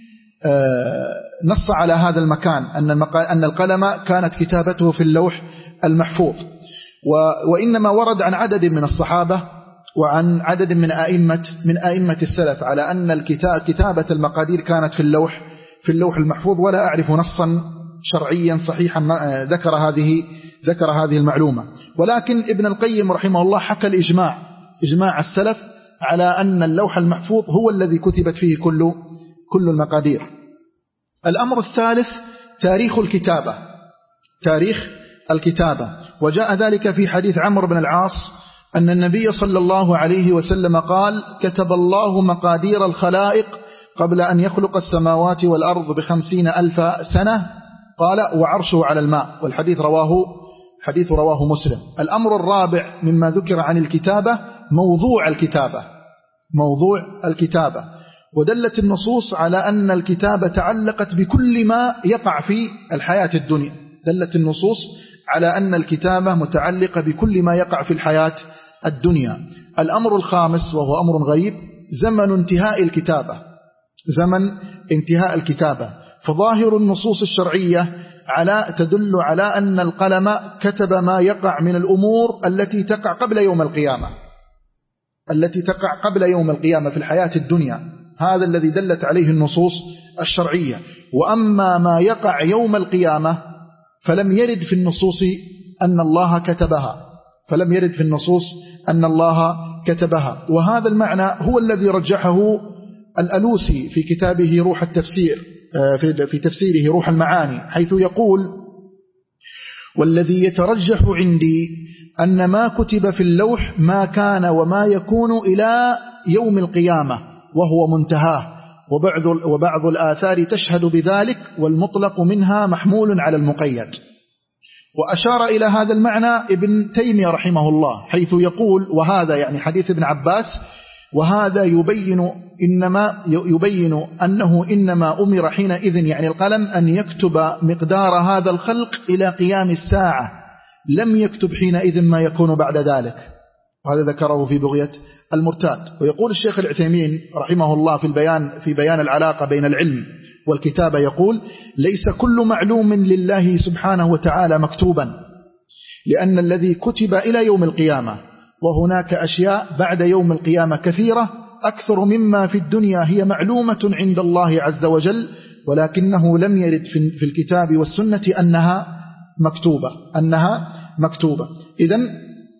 Speaker 1: نص على هذا المكان أن القلم كانت كتابته في اللوح المحفوظ، وإنما ورد عن عدد من الصحابة وعن عدد من أئمة من أئمة السلف على أن الكتاب كتابة المقادير كانت في اللوح في اللوح المحفوظ، ولا أعرف نصا شرعيا صحيحا ذكر هذه ذكر هذه المعلومة. ولكن ابن القيم رحمه الله حكى الإجماع إجماع السلف على أن اللوح المحفوظ هو الذي كتبت فيه كل كل المقادير. الأمر الثالث تاريخ الكتابة، تاريخ الكتابة. وجاء ذلك في حديث عمرو بن العاص أن النبي صلى الله عليه وسلم قال: كتب الله مقادير الخلائق قبل أن يخلق السماوات والأرض بخمسين ألف سنة، قال: وعرشه على الماء. والحديث رواه حديث رواه مسلم. الأمر الرابع مما ذكر عن الكتابة موضوع الكتابة، موضوع الكتابة. ودلت النصوص على أن الكتابة تعلقت بكل ما يقع في الحياة الدنيا، دلت النصوص على أن الكتابة متعلقة بكل ما يقع في الحياة الدنيا. الأمر الخامس وهو أمر غريب: زمن انتهاء الكتابة، زمن انتهاء الكتابة. فظاهر النصوص الشرعية على تدل على أن القلم كتب ما يقع من الأمور التي تقع قبل يوم القيامة، التي تقع قبل يوم القيامة في الحياة الدنيا، هذا الذي دلت عليه النصوص الشرعية. وأما ما يقع يوم القيامة فلم يرد في النصوص أن الله كتبها، فلم يرد في النصوص أن الله كتبها. وهذا المعنى هو الذي رجحه الألوسي في كتابه روح التفسير، في تفسيره روح المعاني، حيث يقول: والذي يترجح عندي أن ما كتب في اللوح ما كان وما يكون إلى يوم القيامة وهو منتهاه، وبعض, وبعض الآثار تشهد بذلك، والمطلق منها محمول على المقيد. وأشار إلى هذا المعنى ابن تيمية رحمه الله، حيث يقول: وهذا يعني حديث ابن عباس، وهذا يبين إنما يبين أنه إنما أمر حينئذ يعني القلم أن يكتب مقدار هذا الخلق إلى قيام الساعة، لم يكتب حينئذ ما يكون بعد ذلك. وهذا ذكره في بغية المرتاد. ويقول الشيخ العثيمين رحمه الله في البيان في بيان العلاقة بين العلم والكتابة، يقول: ليس كل معلوم لله سبحانه وتعالى مكتوبا، لأن الذي كتب إلى يوم القيامة، وهناك أشياء بعد يوم القيامة كثيرة أكثر مما في الدنيا هي معلومة عند الله عز وجل، ولكنه لم يرد في الكتاب والسنة أنها مكتوبة أنها مكتوبة. إذن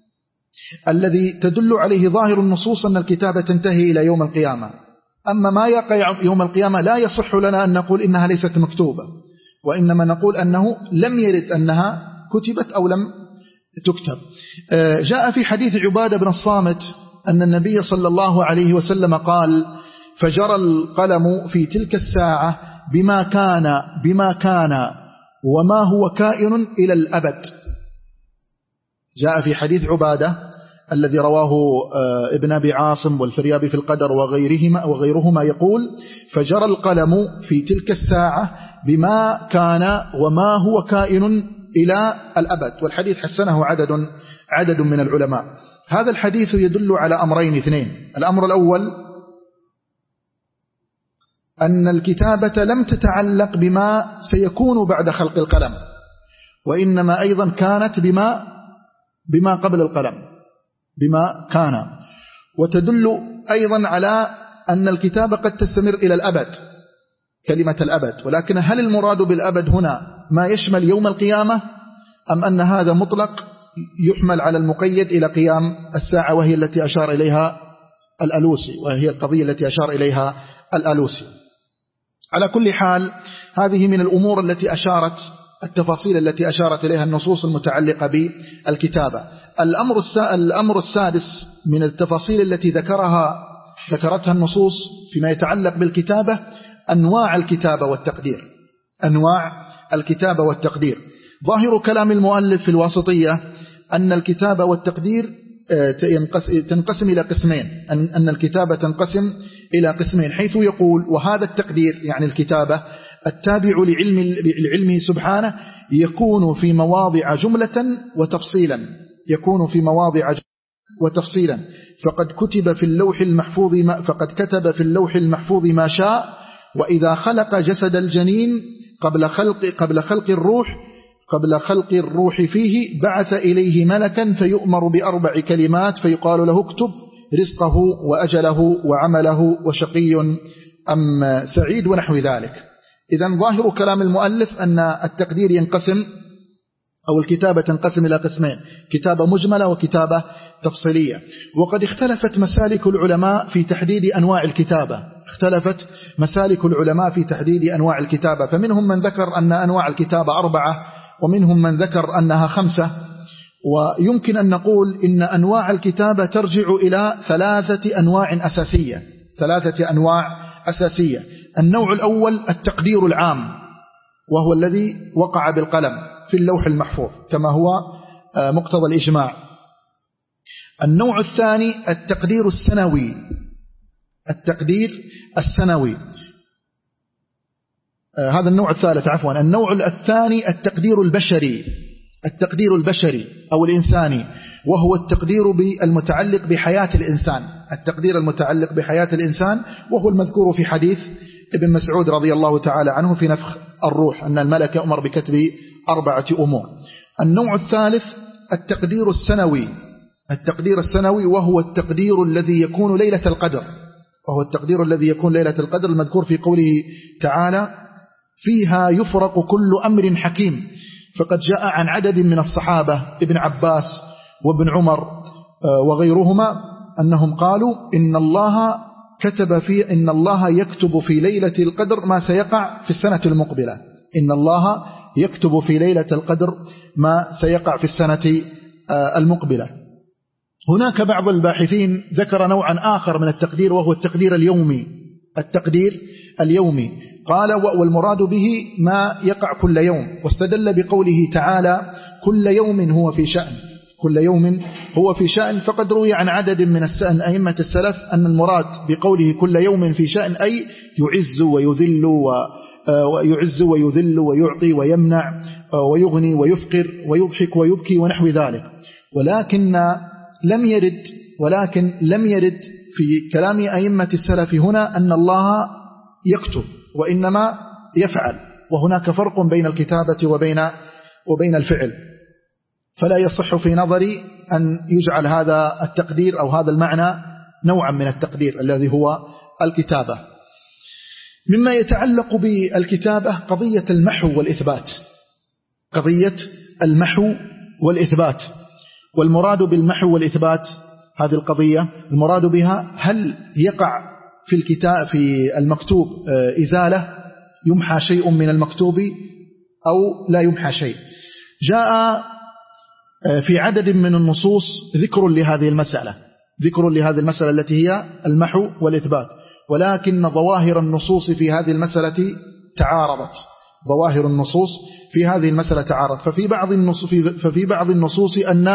Speaker 1: الذي تدل عليه ظاهر النصوص أن الكتابة تنتهي إلى يوم القيامة. أما ما يقع يوم القيامة لا يصح لنا أن نقول إنها ليست مكتوبة، وإنما نقول أنه لم يرد أنها كتبت أو لم تكتب. جاء في حديث عبادة بن الصامت أن النبي صلى الله عليه وسلم قال: فجرى القلم في تلك الساعة بما كان بما كان وما هو كائن إلى الأبد. جاء في حديث عبادة الذي رواه ابن أبي عاصم والفريابي في القدر وغيرهما, وغيرهما يقول: فجرى القلم في تلك الساعة بما كان وما هو كائن إلى الأبد. والحديث حسنه عدد, عدد من العلماء. هذا الحديث يدل على أمرين اثنين. الأمر الأول أن الكتابة لم تتعلق بما سيكون بعد خلق القلم، وإنما أيضا كانت بما, بما قبل القلم، بما كان. وتدل أيضا على أن الكتابة قد تستمر إلى الأبد، كلمة الأبد. ولكن هل المراد بالأبد هنا ما يشمل يوم القيامة، أم أن هذا مطلق يحمل على المقيد إلى قيام الساعة، وهي التي أشار إليها الألوسي، وهي القضية التي أشار إليها الألوسي. على كل حال هذه من الأمور التي أشارت التفاصيل التي أشارت إليها النصوص المتعلقة بالكتابة. الأمر الأمر السادس من التفاصيل التي ذكرها ذكرتها النصوص فيما يتعلق بالكتابة أنواع الكتابة والتقدير. أنواع الكتابة والتقدير. ظاهر كلام المؤلف في الواسطية أن الكتابة والتقدير تنقسم إلى قسمين، أن الكتابة تنقسم إلى قسمين، حيث يقول: وهذا التقدير يعني الكتابة التابع لعلم لعلمه سبحانه يكون في مواضع جملة وتفصيلا، يكون في مواضع جملة وتفصيلا، فقد كتب في اللوح المحفوظ ما فقد كتب في اللوح المحفوظ ما شاء، وإذا خلق جسد الجنين قبل خلق قبل خلق الروح قبل خلق الروح فيه بعث إليه ملكا فيؤمر بأربع كلمات فيقال له: اكتب رزقه وأجله وعمله وشقي أم سعيد، ونحو ذلك. إذن ظاهر كلام المؤلف أن التقدير ينقسم أو الكتابة تنقسم إلى قسمين: كتابة مجملة وكتابة تفصيلية. وقد اختلفت مسالك العلماء في تحديد أنواع الكتابة اختلفت مسالك العلماء في تحديد أنواع الكتابة فمنهم من ذكر أن أنواع الكتابة أربعة، ومنهم من ذكر أنها خمسة. ويمكن أن نقول إن أنواع الكتابة ترجع إلى ثلاثة أنواع أساسية ثلاثة أنواع أساسية. النوع الأول التقدير العام، وهو الذي وقع بالقلم في اللوح المحفوظ كما هو مقتضى الإجماع. النوع الثاني التقدير السنوي التقدير السنوي هذا النوع الثالث عفوا. النوع الثاني التقدير البشري التقدير البشري أو الإنساني، وهو التقدير المتعلق بحياة الإنسان التقدير المتعلق بحياة الإنسان وهو المذكور في حديث ابن مسعود رضي الله تعالى عنه في نفخ الروح، أن الملك أمر بكتب أربعة أمور. النوع الثالث التقدير السنوي التقدير السنوي وهو التقدير الذي يكون ليلة القدر وهو التقدير الذي يكون ليلة القدر المذكور في قوله تعالى: فيها يفرق كل أمر حكيم. فقد جاء عن عدد من الصحابة ابن عباس وابن عمر وغيرهما أنهم قالوا: إن الله كتب في إن الله يكتب في ليلة القدر ما سيقع في السنة المقبلة إن الله يكتب في ليلة القدر ما سيقع في السنة المقبلة. هناك بعض الباحثين ذكر نوعا آخر من التقدير، وهو التقدير اليومي التقدير اليومي قال: والمراد به ما يقع كل يوم، واستدل بقوله تعالى: كل يوم هو في شأن كل يوم هو في شأن. فقد روي عن عدد من أئمة السلف أن المراد بقوله كل يوم في شأن أي يعز ويذل ويعز ويذل ويعطي ويمنع ويغني ويفقر ويضحك ويبكي ونحو ذلك. ولكن لم يرد ولكن لم يرد في كلام أئمة السلف هنا أن الله يكتب، وإنما يفعل، وهناك فرق بين الكتابة وبين وبين الفعل. فلا يصح في نظري أن يجعل هذا التقدير أو هذا المعنى نوعا من التقدير الذي هو الكتابة. مما يتعلق بالكتابة قضية المحو والإثبات قضية المحو والإثبات والمراد بالمحو والإثبات هذه القضية المراد بها هل يقع في الكتاب في المكتوب إزالة، يمحى شيء من المكتوب أو لا يمحى شيء. جاء في عدد من النصوص ذكر لهذه المسألة ذكر لهذه المسألة التي هي المحو والإثبات، ولكن ظواهر النصوص في هذه المسألة تعارضت ظواهر النصوص في هذه المسألة تعارض. ففي بعض النصوص ففي بعض النصوص أن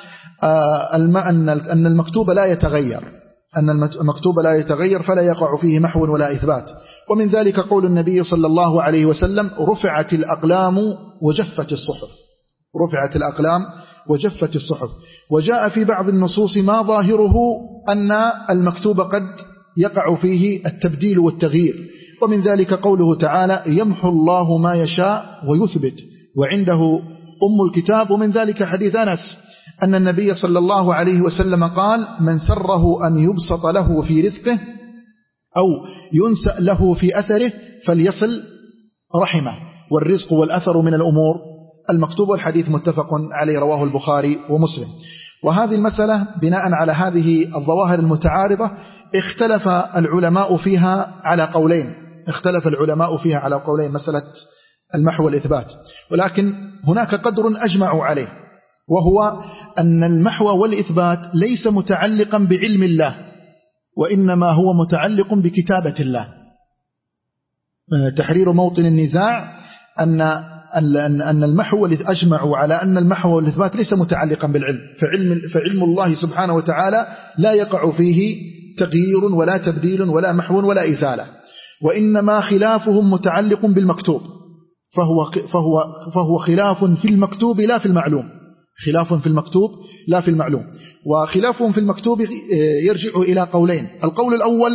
Speaker 1: أن المكتوب لا يتغير أن المكتوب لا يتغير فلا يقع فيه محو ولا إثبات. ومن ذلك قول النبي صلى الله عليه وسلم: رفعت الأقلام وجفت الصحف. رفعت الأقلام وجفت الصحف. وجاء في بعض النصوص ما ظاهره أن المكتوب قد يقع فيه التبديل والتغيير. ومن ذلك قوله تعالى: يمحو الله ما يشاء ويثبت وعنده أم الكتاب. ومن ذلك حديث أنس أن النبي صلى الله عليه وسلم قال: من سره أن يبسط له في رزقه أو ينسأ له في أثره فليصل رحمه. والرزق والأثر من الأمور المكتوب، والحديث متفق عليه رواه البخاري ومسلم. وهذه المسألة بناء على هذه الظواهر المتعارضة اختلف العلماء فيها على قولين اختلف العلماء فيها على قولين مسألة المحو والإثبات. ولكن هناك قدر أجمعوا عليه، وهو أن المحو والإثبات ليس متعلقا بعلم الله، وإنما هو متعلق بكتابة الله. تحرير موطن النزاع أن أن المحو أجمعوا على أن المحو والإثبات ليس متعلقا بالعلم، فعلم, فعلم الله سبحانه وتعالى لا يقع فيه تغيير ولا تبديل ولا محو ولا إزالة، وإنما خلافهم متعلق بالمكتوب، فهو, فهو, فهو خلاف في المكتوب لا في المعلوم خلاف في المكتوب لا في المعلوم. وخلافهم في المكتوب يرجع إلى قولين. القول الأول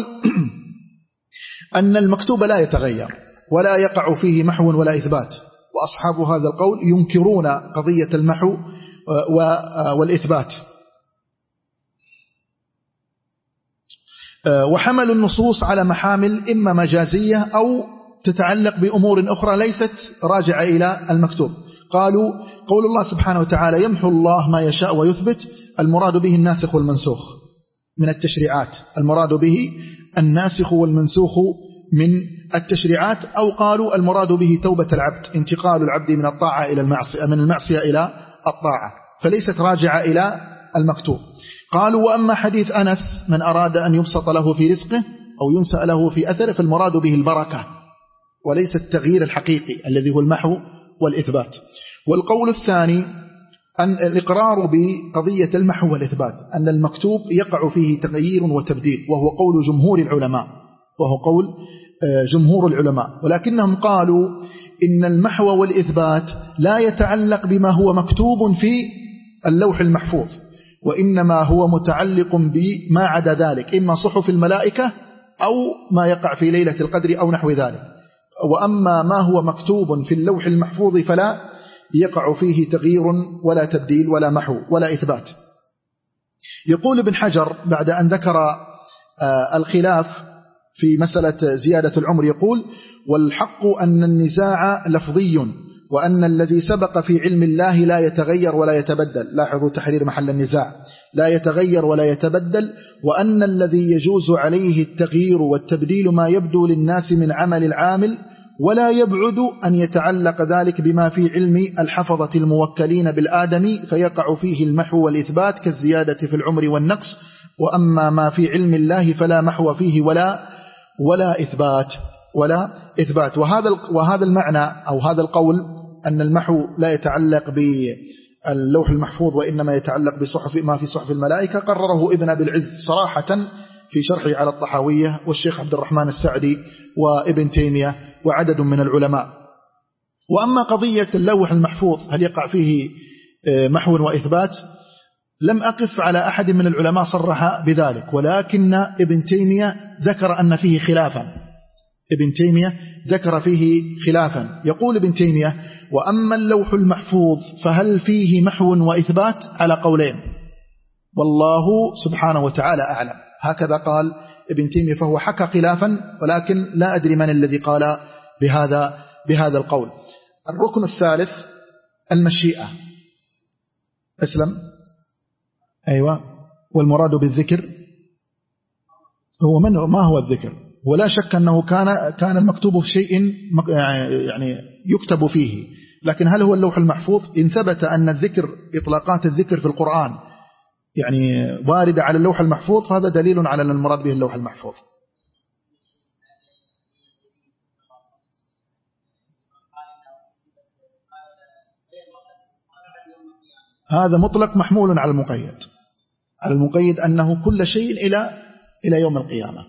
Speaker 1: أن المكتوب لا يتغير ولا يقع فيه محو ولا إثبات، وأصحاب هذا القول ينكرون قضية المحو والإثبات، وحملوا النصوص على محامل إما مجازية أو تتعلق بأمور أخرى ليست راجعة إلى المكتوب. قالوا: قول الله سبحانه وتعالى: يمحو الله ما يشاء ويثبت، المراد به الناسخ والمنسوخ من التشريعات المراد به الناسخ والمنسوخ من التشريعات. أو قالوا المراد به توبة العبد، انتقال العبد من الطاعة إلى المعصية من المعصية إلى الطاعة، فليست راجعة إلى المكتوب. قالوا: وأما حديث أنس: من أراد أن يبسط له في رزقه أو ينسأ له في أثره، فالمراد به البركة وليس التغيير الحقيقي الذي هو المحو والإثبات. والقول الثاني أن الإقرار بقضية المحو والإثبات، أن المكتوب يقع فيه تغيير وتبديل، وهو قول جمهور العلماء وهو قول جمهور العلماء ولكنهم قالوا إن المحو والإثبات لا يتعلق بما هو مكتوب في اللوح المحفوظ، وإنما هو متعلق بما عدا ذلك، إما صحف الملائكة أو ما يقع في ليلة القدر أو نحو ذلك. وأما ما هو مكتوب في اللوح المحفوظ فلا يقع فيه تغيير ولا تبديل ولا محو ولا إثبات. يقول ابن حجر بعد أن ذكر الخلاف في مسألة زيادة العمر، يقول: والحق أن النزاع لفظي، وأن الذي سبق في علم الله لا يتغير ولا يتبدل. لاحظوا تحرير محل النزاع: لا يتغير ولا يتبدل. وأن الذي يجوز عليه التغيير والتبديل ما يبدو للناس من عمل العامل، ولا يبعد أن يتعلق ذلك بما في علم الحفظة الموكلين بالآدم فيقع فيه المحو والإثبات كالزيادة في العمر والنقص. وأما ما في علم الله فلا محو فيه ولا ولا إثبات ولا إثبات. وهذا وهذا المعنى أو هذا القول أن المحو لا يتعلق باللوح المحفوظ وإنما يتعلق بصحف ما في صحف الملائكة، قرره ابن أبي العز صراحة في شرحه على الطحاوية، والشيخ عبد الرحمن السعدي وابن تيمية وعدد من العلماء. وأما قضية اللوح المحفوظ هل يقع فيه محو وإثبات، لم أقف على أحد من العلماء صرح بذلك، ولكن ابن تيمية ذكر أن فيه خلافا ابن تيمية ذكر فيه خلافا. يقول ابن تيمية: وأما اللوح المحفوظ فهل فيه محو وإثبات؟ على قولين، والله سبحانه وتعالى أعلم. هكذا قال ابن تيمية، فهو حكى خلافا، ولكن لا أدري من الذي قال بهذا بهذا القول. الركن الثالث المشيئة. أسلم. أيوة. والمراد بالذكر هو من ما هو الذكر؟ ولا شك أنه كان كان المكتوب في شيء يعني يكتب فيه، لكن هل هو اللوح المحفوظ؟ إن ثبت أن الذكر إطلاقات الذكر في القرآن يعني واردة على اللوح المحفوظ، فهذا دليل على أن المراد به اللوح المحفوظ. هذا مطلق محمول على المقيد، على المقيد أنه كل شيء إلى إلى يوم القيامة.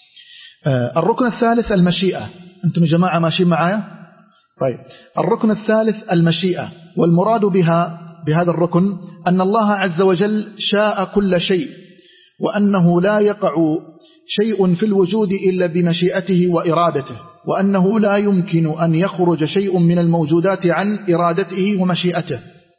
Speaker 1: الركن الثالث المشيئة. أنتم يا جماعة ماشيين معايا؟ طيب، الركن الثالث المشيئة، والمراد بها بهذا الركن أن الله عز وجل شاء كل شيء، وأنه لا يقع شيء في الوجود إلا بمشيئته وإرادته، وأنه لا يمكن أن يخرج شيء من الموجودات عن إرادته ومشيئته.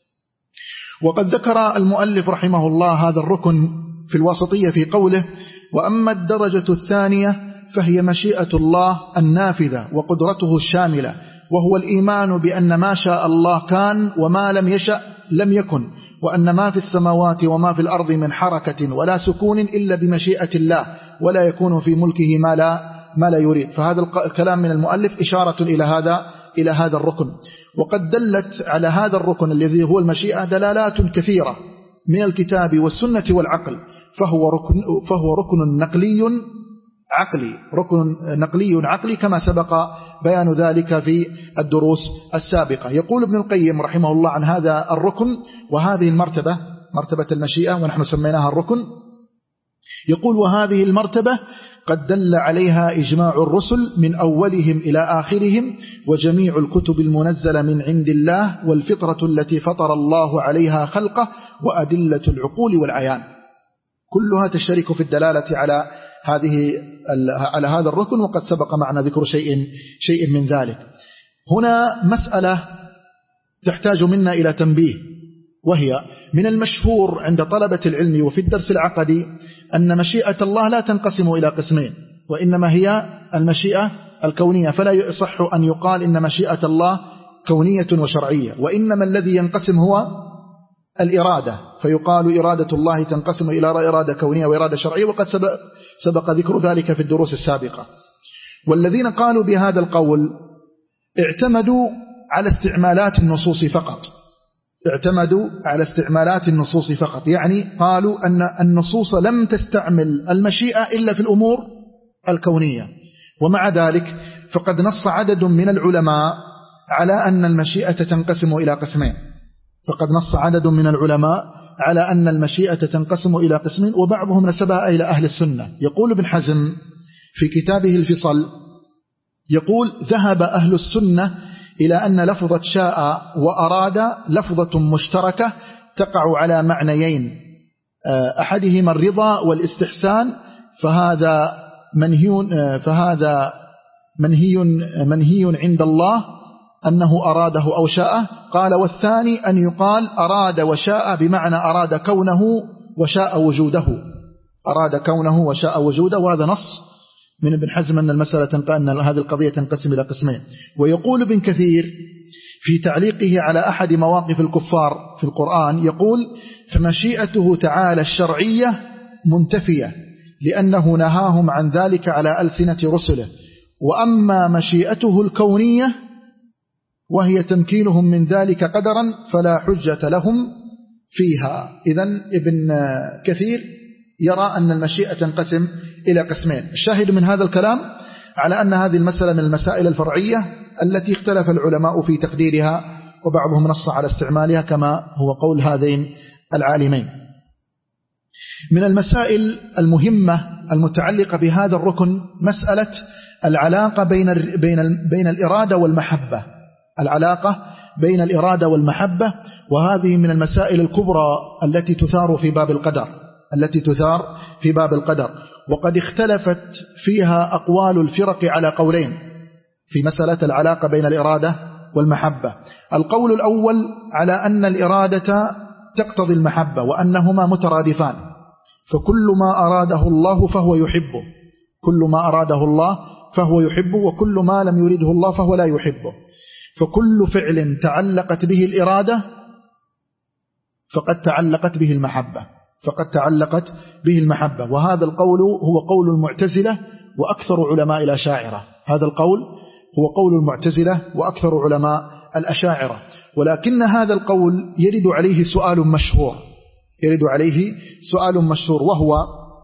Speaker 1: وقد ذكر المؤلف رحمه الله هذا الركن في الواسطية في قوله: وأما الدرجة الثانية فهي مشيئة الله النافذة وقدرته الشاملة، وهو الإيمان بأن ما شاء الله كان وما لم يشأ لم يكن، وأن ما في السماوات وما في الأرض من حركة ولا سكون إلا بمشيئة الله، ولا يكون في ملكه ما لا ما لا يريد. فهذا الكلام من المؤلف إشارة إلى هذا إلى هذا الركن. وقد دلت على هذا الركن الذي هو المشيئة دلالات كثيرة من الكتاب والسنة والعقل، فهو ركن فهو ركن نقلي عقلي ركن نقلي عقلي كما سبق بيان ذلك في الدروس السابقة. يقول ابن القيم رحمه الله عن هذا الركن وهذه المرتبة، مرتبة المشيئة ونحن سميناها الركن، يقول: وهذه المرتبة قد دل عليها إجماع الرسل من أولهم إلى آخرهم، وجميع الكتب المنزلة من عند الله، والفطرة التي فطر الله عليها خلقه، وأدلة العقول والعيان، كلها تشترك في الدلالة على هذه على هذا الركن، وقد سبق معنا ذكر شيء شيء من ذلك. هنا مسألة تحتاج منا إلى تنبيه، وهي من المشهور عند طلبة العلم وفي الدرس العقدي أن مشيئة الله لا تنقسم إلى قسمين، وإنما هي المشيئة الكونية، فلا يصح أن يقال إن مشيئة الله كونية وشرعية، وإنما الذي ينقسم هو الإرادة، فيقال إرادة الله تنقسم إلى إرادة كونية وإرادة شرعية، وقد سبق, سبق ذكر ذلك في الدروس السابقة. والذين قالوا بهذا القول اعتمدوا على استعمالات النصوص فقط، اعتمدوا على استعمالات النصوص فقط، يعني قالوا أن النصوص لم تستعمل المشيئة إلا في الأمور الكونية. ومع ذلك فقد نص عدد من العلماء على أن المشيئة تنقسم إلى قسمين، فقد نص عدد من العلماء على أن المشيئة تنقسم إلى قسمين، وبعضهم نسبها إلى أهل السنة. يقول ابن حزم في كتابه الفصل، يقول: ذهب أهل السنة إلى أن لفظة شاء وأراد لفظة مشتركة تقع على معنيين، أحدهما الرضا والاستحسان، فهذا منهي فهذا منهي منهي عند الله أنه أراده أو شاءه. قال: والثاني أن يقال أراد وشاء بمعنى أراد كونه وشاء وجوده، أراد كونه وشاء وجوده. وهذا نص من ابن حزم أن المسألة أن هذه القضية تنقسم إلى قسمين. ويقول ابن كثير في تعليقه على أحد مواقف الكفار في القرآن، يقول: فمشيئته تعالى الشرعية منتفية لأنه نهاهم عن ذلك على ألسنة رسله، وأما مشيئته الكونية وهي تمكينهم من ذلك قدرا فلا حجة لهم فيها. إذن ابن كثير يرى أن المشيئة تنقسم إلى قسمين. الشاهد من هذا الكلام على أن هذه المسألة من المسائل الفرعية التي اختلف العلماء في تقديرها، وبعضهم نص على استعمالها كما هو قول هذين العالمين. من المسائل المهمة المتعلقة بهذا الركن مسألة العلاقة بين بين بين الإرادة والمحبة، العلاقة بين الإرادة والمحبة، وهذه من المسائل الكبرى التي تثار في باب القدر التي تثار في باب القدر وقد اختلفت فيها أقوال الفرق على قولين في مسألة العلاقة بين الإرادة والمحبة. القول الأول على أن الإرادة تقتضي المحبة وأنهما مترادفان، فكل ما أراده الله فهو يحبه، كل ما أراده الله فهو يحبه، وكل ما لم يريده الله فهو لا يحبه. فكل فعل تعلقت به الإرادة فقد تعلقت به المحبة فقد تعلقت به المحبة وهذا القول هو قول المعتزلة وأكثر علماء الأشاعرة. هذا القول هو قول المعتزلة وأكثر علماء الأشاعرة. ولكن هذا القول يرد عليه سؤال مشهور يرد عليه سؤال مشهور وهو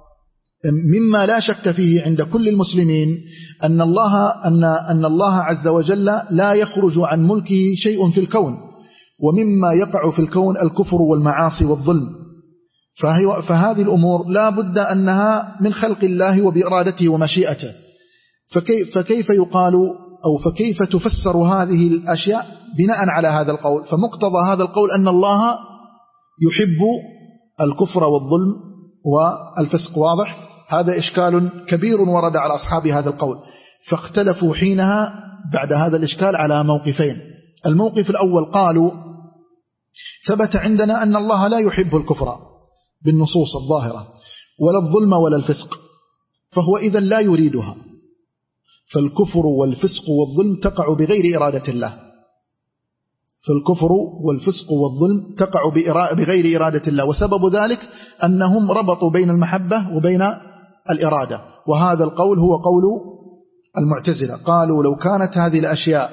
Speaker 1: مما لا شك فيه عند كل المسلمين أن الله أن أن الله عز وجل لا يخرج عن ملكه شيء في الكون، ومما يقع في الكون الكفر والمعاصي والظلم، فهي فهذه الأمور لا بد أنها من خلق الله وبإرادته ومشيئته. فكيف, فكيف يقال أو فكيف تفسر هذه الأشياء بناء على هذا القول؟ فمقتضى هذا القول أن الله يحب الكفر والظلم والفسق. واضح؟ هذا إشكال كبير ورد على أصحاب هذا القول، فاختلفوا حينها بعد هذا الإشكال على موقفين. الموقف الأول قالوا ثبت عندنا أن الله لا يحب الكفر بالنصوص الظاهرة ولا الظلم ولا الفسق، فهو إذن لا يريدها، فالكفر والفسق والظلم تقع بغير إرادة الله، فالكفر والفسق والظلم تقع بغير إرادة الله، وسبب ذلك أنهم ربطوا بين المحبة وبين الإرادة. وهذا القول هو قول المعتزلة، قالوا لو كانت هذه الأشياء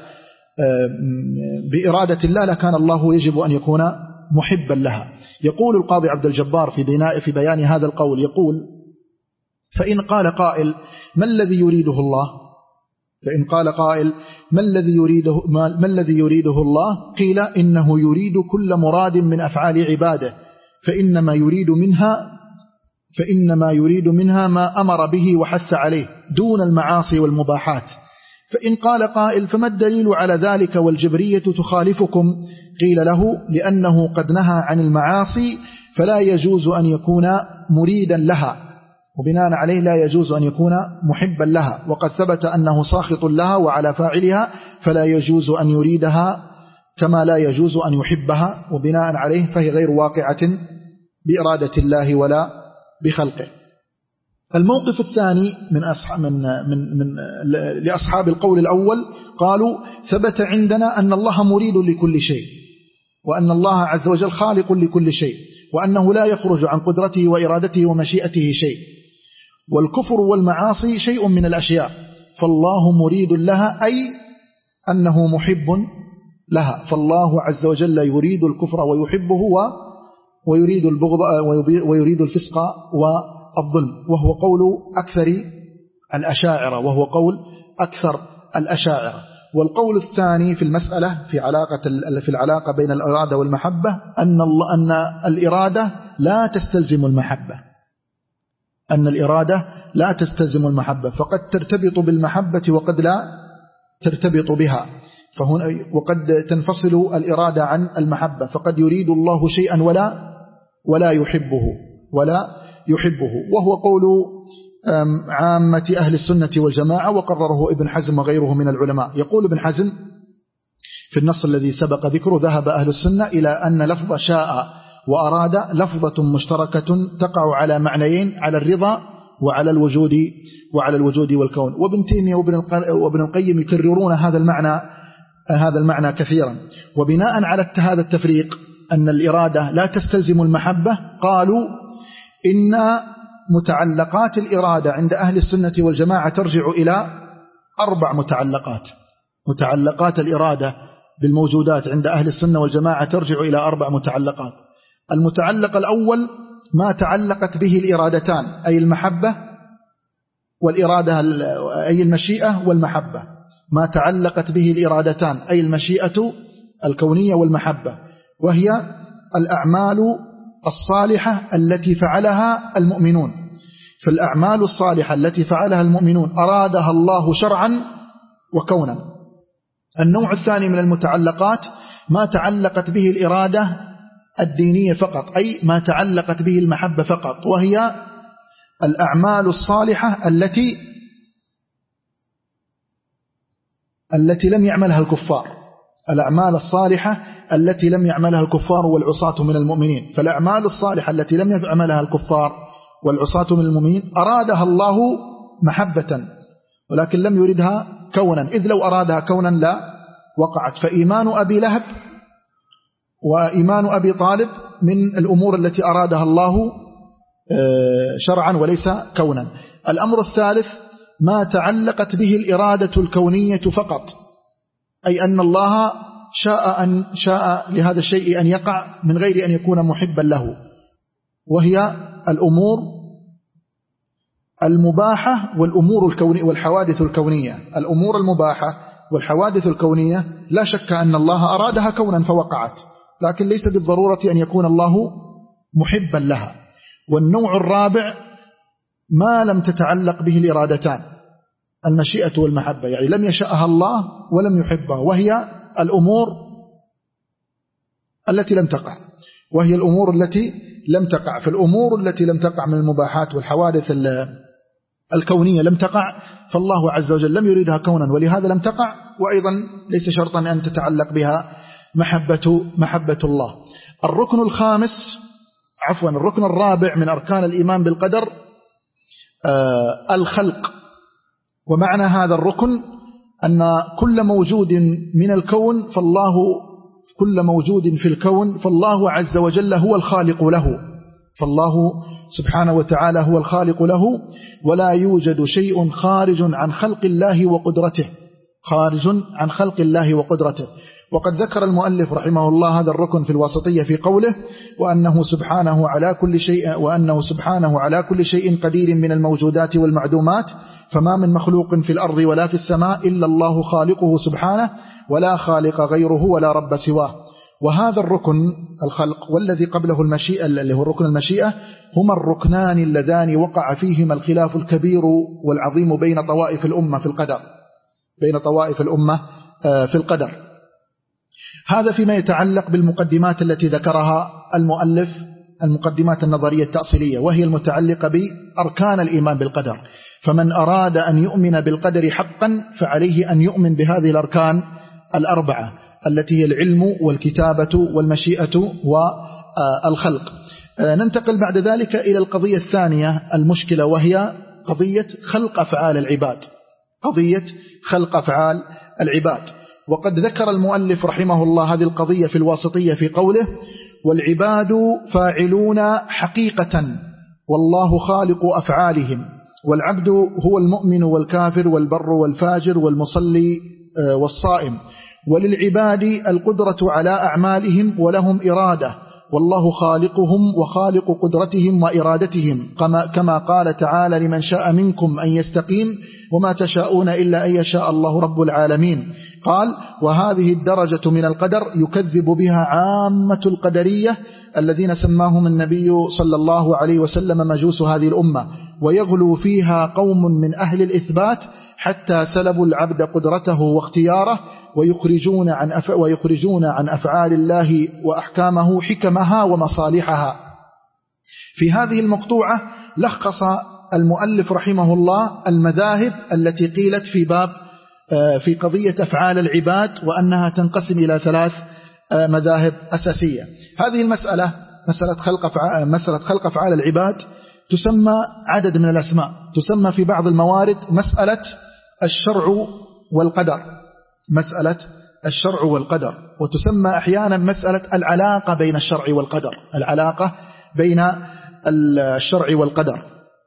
Speaker 1: بإرادة الله لكان الله يجب أن يكون محبا لها. يقول القاضي عبد الجبار في بناء في بيان هذا القول، يقول فإن قال قائل ما الذي يريده الله؟ فإن قال قائل ما الذي يريده ما الذي يريده الله؟ قيل إنه يريد كل مراد من أفعال عباده، فإنما يريد منها فإنما يريد منها ما أمر به وحث عليه دون المعاصي والمباحات. فإن قال قائل فما الدليل على ذلك والجبرية تخالفكم؟ قيل له لأنه قد نهى عن المعاصي فلا يجوز أن يكون مريدا لها، وبناء عليه لا يجوز أن يكون محبا لها، وقد ثبت أنه ساخط لها وعلى فاعلها فلا يجوز أن يريدها كما لا يجوز أن يحبها، وبناء عليه فهي غير واقعة بإرادة الله ولا بخلقه. الموقف الثاني من أصحاب من من من لأصحاب القول الأول قالوا ثبت عندنا أن الله مريد لكل شيء، وأن الله عز وجل خالق لكل شيء، وأنه لا يخرج عن قدرته وإرادته ومشيئته شيء، والكفر والمعاصي شيء من الأشياء، فالله مريد لها أي أنه محب لها، فالله عز وجل يريد الكفر ويحبه ويريد البغض ويريد الفسق والظلم، وهو قول أكثر الأشاعرة وهو قول أكثر الأشاعرة. والقول الثاني في المسألة في علاقة في العلاقة بين الإرادة والمحبة أن الله أن الإرادة لا تستلزم المحبة، أن الإرادة لا تستلزم المحبة، فقد ترتبط بالمحبة وقد لا ترتبط بها، فهنا وقد تنفصل الإرادة عن المحبة، فقد يريد الله شيئا ولا ولا يحبه ولا يحبه وهو قول عامة أهل السنة والجماعة، وقرره ابن حزم وغيره من العلماء. يقول ابن حزم في النص الذي سبق ذكره ذهب أهل السنة إلى أن لفظ شاء وأراد لفظة مشتركة تقع على معنيين، على الرضا وعلى الوجود وعلى الوجود والكون. وابن تيمية وابن القيم يكررون هذا المعنى هذا المعنى كثيرا. وبناء على هذا التفريق أن الإرادة لا تستلزم المحبة، قالوا إن متعلقات الإرادة عند أهل السنة والجماعة ترجع إلى أربع متعلقات. متعلقات الإرادة بالموجودات عند أهل السنة والجماعة ترجع إلى أربع متعلقات. المتعلق الأول ما تعلقت به الإرادتان، أي المحبة والإرادة أي المشيئة والمحبة، ما تعلقت به الإرادتان أي المشيئة الكونية والمحبة، وهي الأعمال الصالحة التي فعلها المؤمنون. فالأعمال الصالحة التي فعلها المؤمنون أرادها الله شرعا وكونا. النوع الثاني من المتعلقات ما تعلقت به الإرادة الدينية فقط، أي ما تعلقت به المحبة فقط، وهي الأعمال الصالحة التي التي لم يعملها الكفار، الأعمال الصالحة التي لم يعملها الكفار والعصاة من المؤمنين. فالأعمال الصالحة التي لم يعملها الكفار والعصاة من المؤمنين أرادها الله محبة، ولكن لم يردها كونا، إذ لو أرادها كونا لا وقعت. فإيمان أبي لهب وإيمان أبي طالب من الأمور التي أرادها الله شرعا وليس كونا. الأمر الثالث ما تعلقت به الإرادة الكونية فقط، أي أن الله شاء أن شاء لهذا الشيء أن يقع من غير أن يكون محبا له، وهي الأمور المباحة والأمور الكونية والحوادث الكونية. الأمور المباحة والحوادث الكونية لا شك أن الله أرادها كونا فوقعت، لكن ليس بالضرورة أن يكون الله محبا لها. والنوع الرابع ما لم تتعلق به الإرادتان، المشيئة والمحبة، يعني لم يشأها الله ولم يحبها، وهي الأمور التي لم تقع وهي الأمور التي لم تقع فالأمور التي لم تقع من المباحات والحوادث الكونية لم تقع، فالله عز وجل لم يريدها كونا ولهذا لم تقع، وأيضا ليس شرطا أن تتعلق بها محبة, محبة الله. الركن الخامس عفوا الركن الرابع من أركان الإيمان بالقدر آه الخلق. ومعنى هذا الركن أن كل موجود من الكون فالله كل موجود في الكون فالله عز وجل هو الخالق له، فالله سبحانه وتعالى هو الخالق له، ولا يوجد شيء خارج عن خلق الله وقدرته خارج عن خلق الله وقدرته. وقد ذكر المؤلف رحمه الله هذا الركن في الواسطية في قوله وأنه سبحانه على كل شيء وأنه سبحانه على كل شيء قدير من الموجودات والمعدومات، فما من مخلوق في الأرض ولا في السماء إلا الله خالقه سبحانه، ولا خالق غيره ولا رب سواه. وهذا الركن الخلق والذي قبله المشيئة اللي هو الركن المشيئة هما الركنان اللذان وقع فيهما الخلاف الكبير والعظيم بين طوائف الأمة في القدر بين طوائف الأمة في القدر. هذا فيما يتعلق بالمقدمات التي ذكرها المؤلف، المقدمات النظرية التأصيلية، وهي المتعلقة بأركان الإيمان بالقدر. فمن أراد أن يؤمن بالقدر حقا فعليه أن يؤمن بهذه الأركان الأربعة التي هي العلم والكتابة والمشيئة والخلق. ننتقل بعد ذلك إلى القضية الثانية المشكلة، وهي قضية خلق أفعال العباد قضية خلق أفعال العباد. وقد ذكر المؤلف رحمه الله هذه القضية في الواسطية في قوله والعباد فاعلون حقيقة والله خالق أفعالهم، والعبد هو المؤمن والكافر والبر والفاجر والمصلي والصائم، وللعباد القدرة على أعمالهم ولهم إرادة، والله خالقهم وخالق قدرتهم وإرادتهم، كما, كما قال تعالى لمن شاء منكم أن يستقيم وما تشاءون إلا أن يشاء الله رب العالمين. قال وهذه الدرجة من القدر يكذب بها عامة القدرية الذين سماهم النبي صلى الله عليه وسلم مجوس هذه الأمة، ويغلو فيها قوم من أهل الإثبات حتى سلبوا العبد قدرته واختياره، ويخرجون عن أف... ويخرجون عن أفعال الله وأحكامه حكمها ومصالحها. في هذه المقطوعة لخص المؤلف رحمه الله المذاهب التي قيلت في باب في قضية أفعال العباد، وأنها تنقسم إلى ثلاث مذاهب أساسية. هذه المسألة مسألة خلق أفعال, مسألة خلق أفعال العباد تسمى عدد من الأسماء، تسمى في بعض الموارد مسألة الشرع والقدر مسألة الشرع والقدر وتسمى أحيانا مسألة العلاقة بين الشرع والقدر العلاقة بين الشرع والقدر.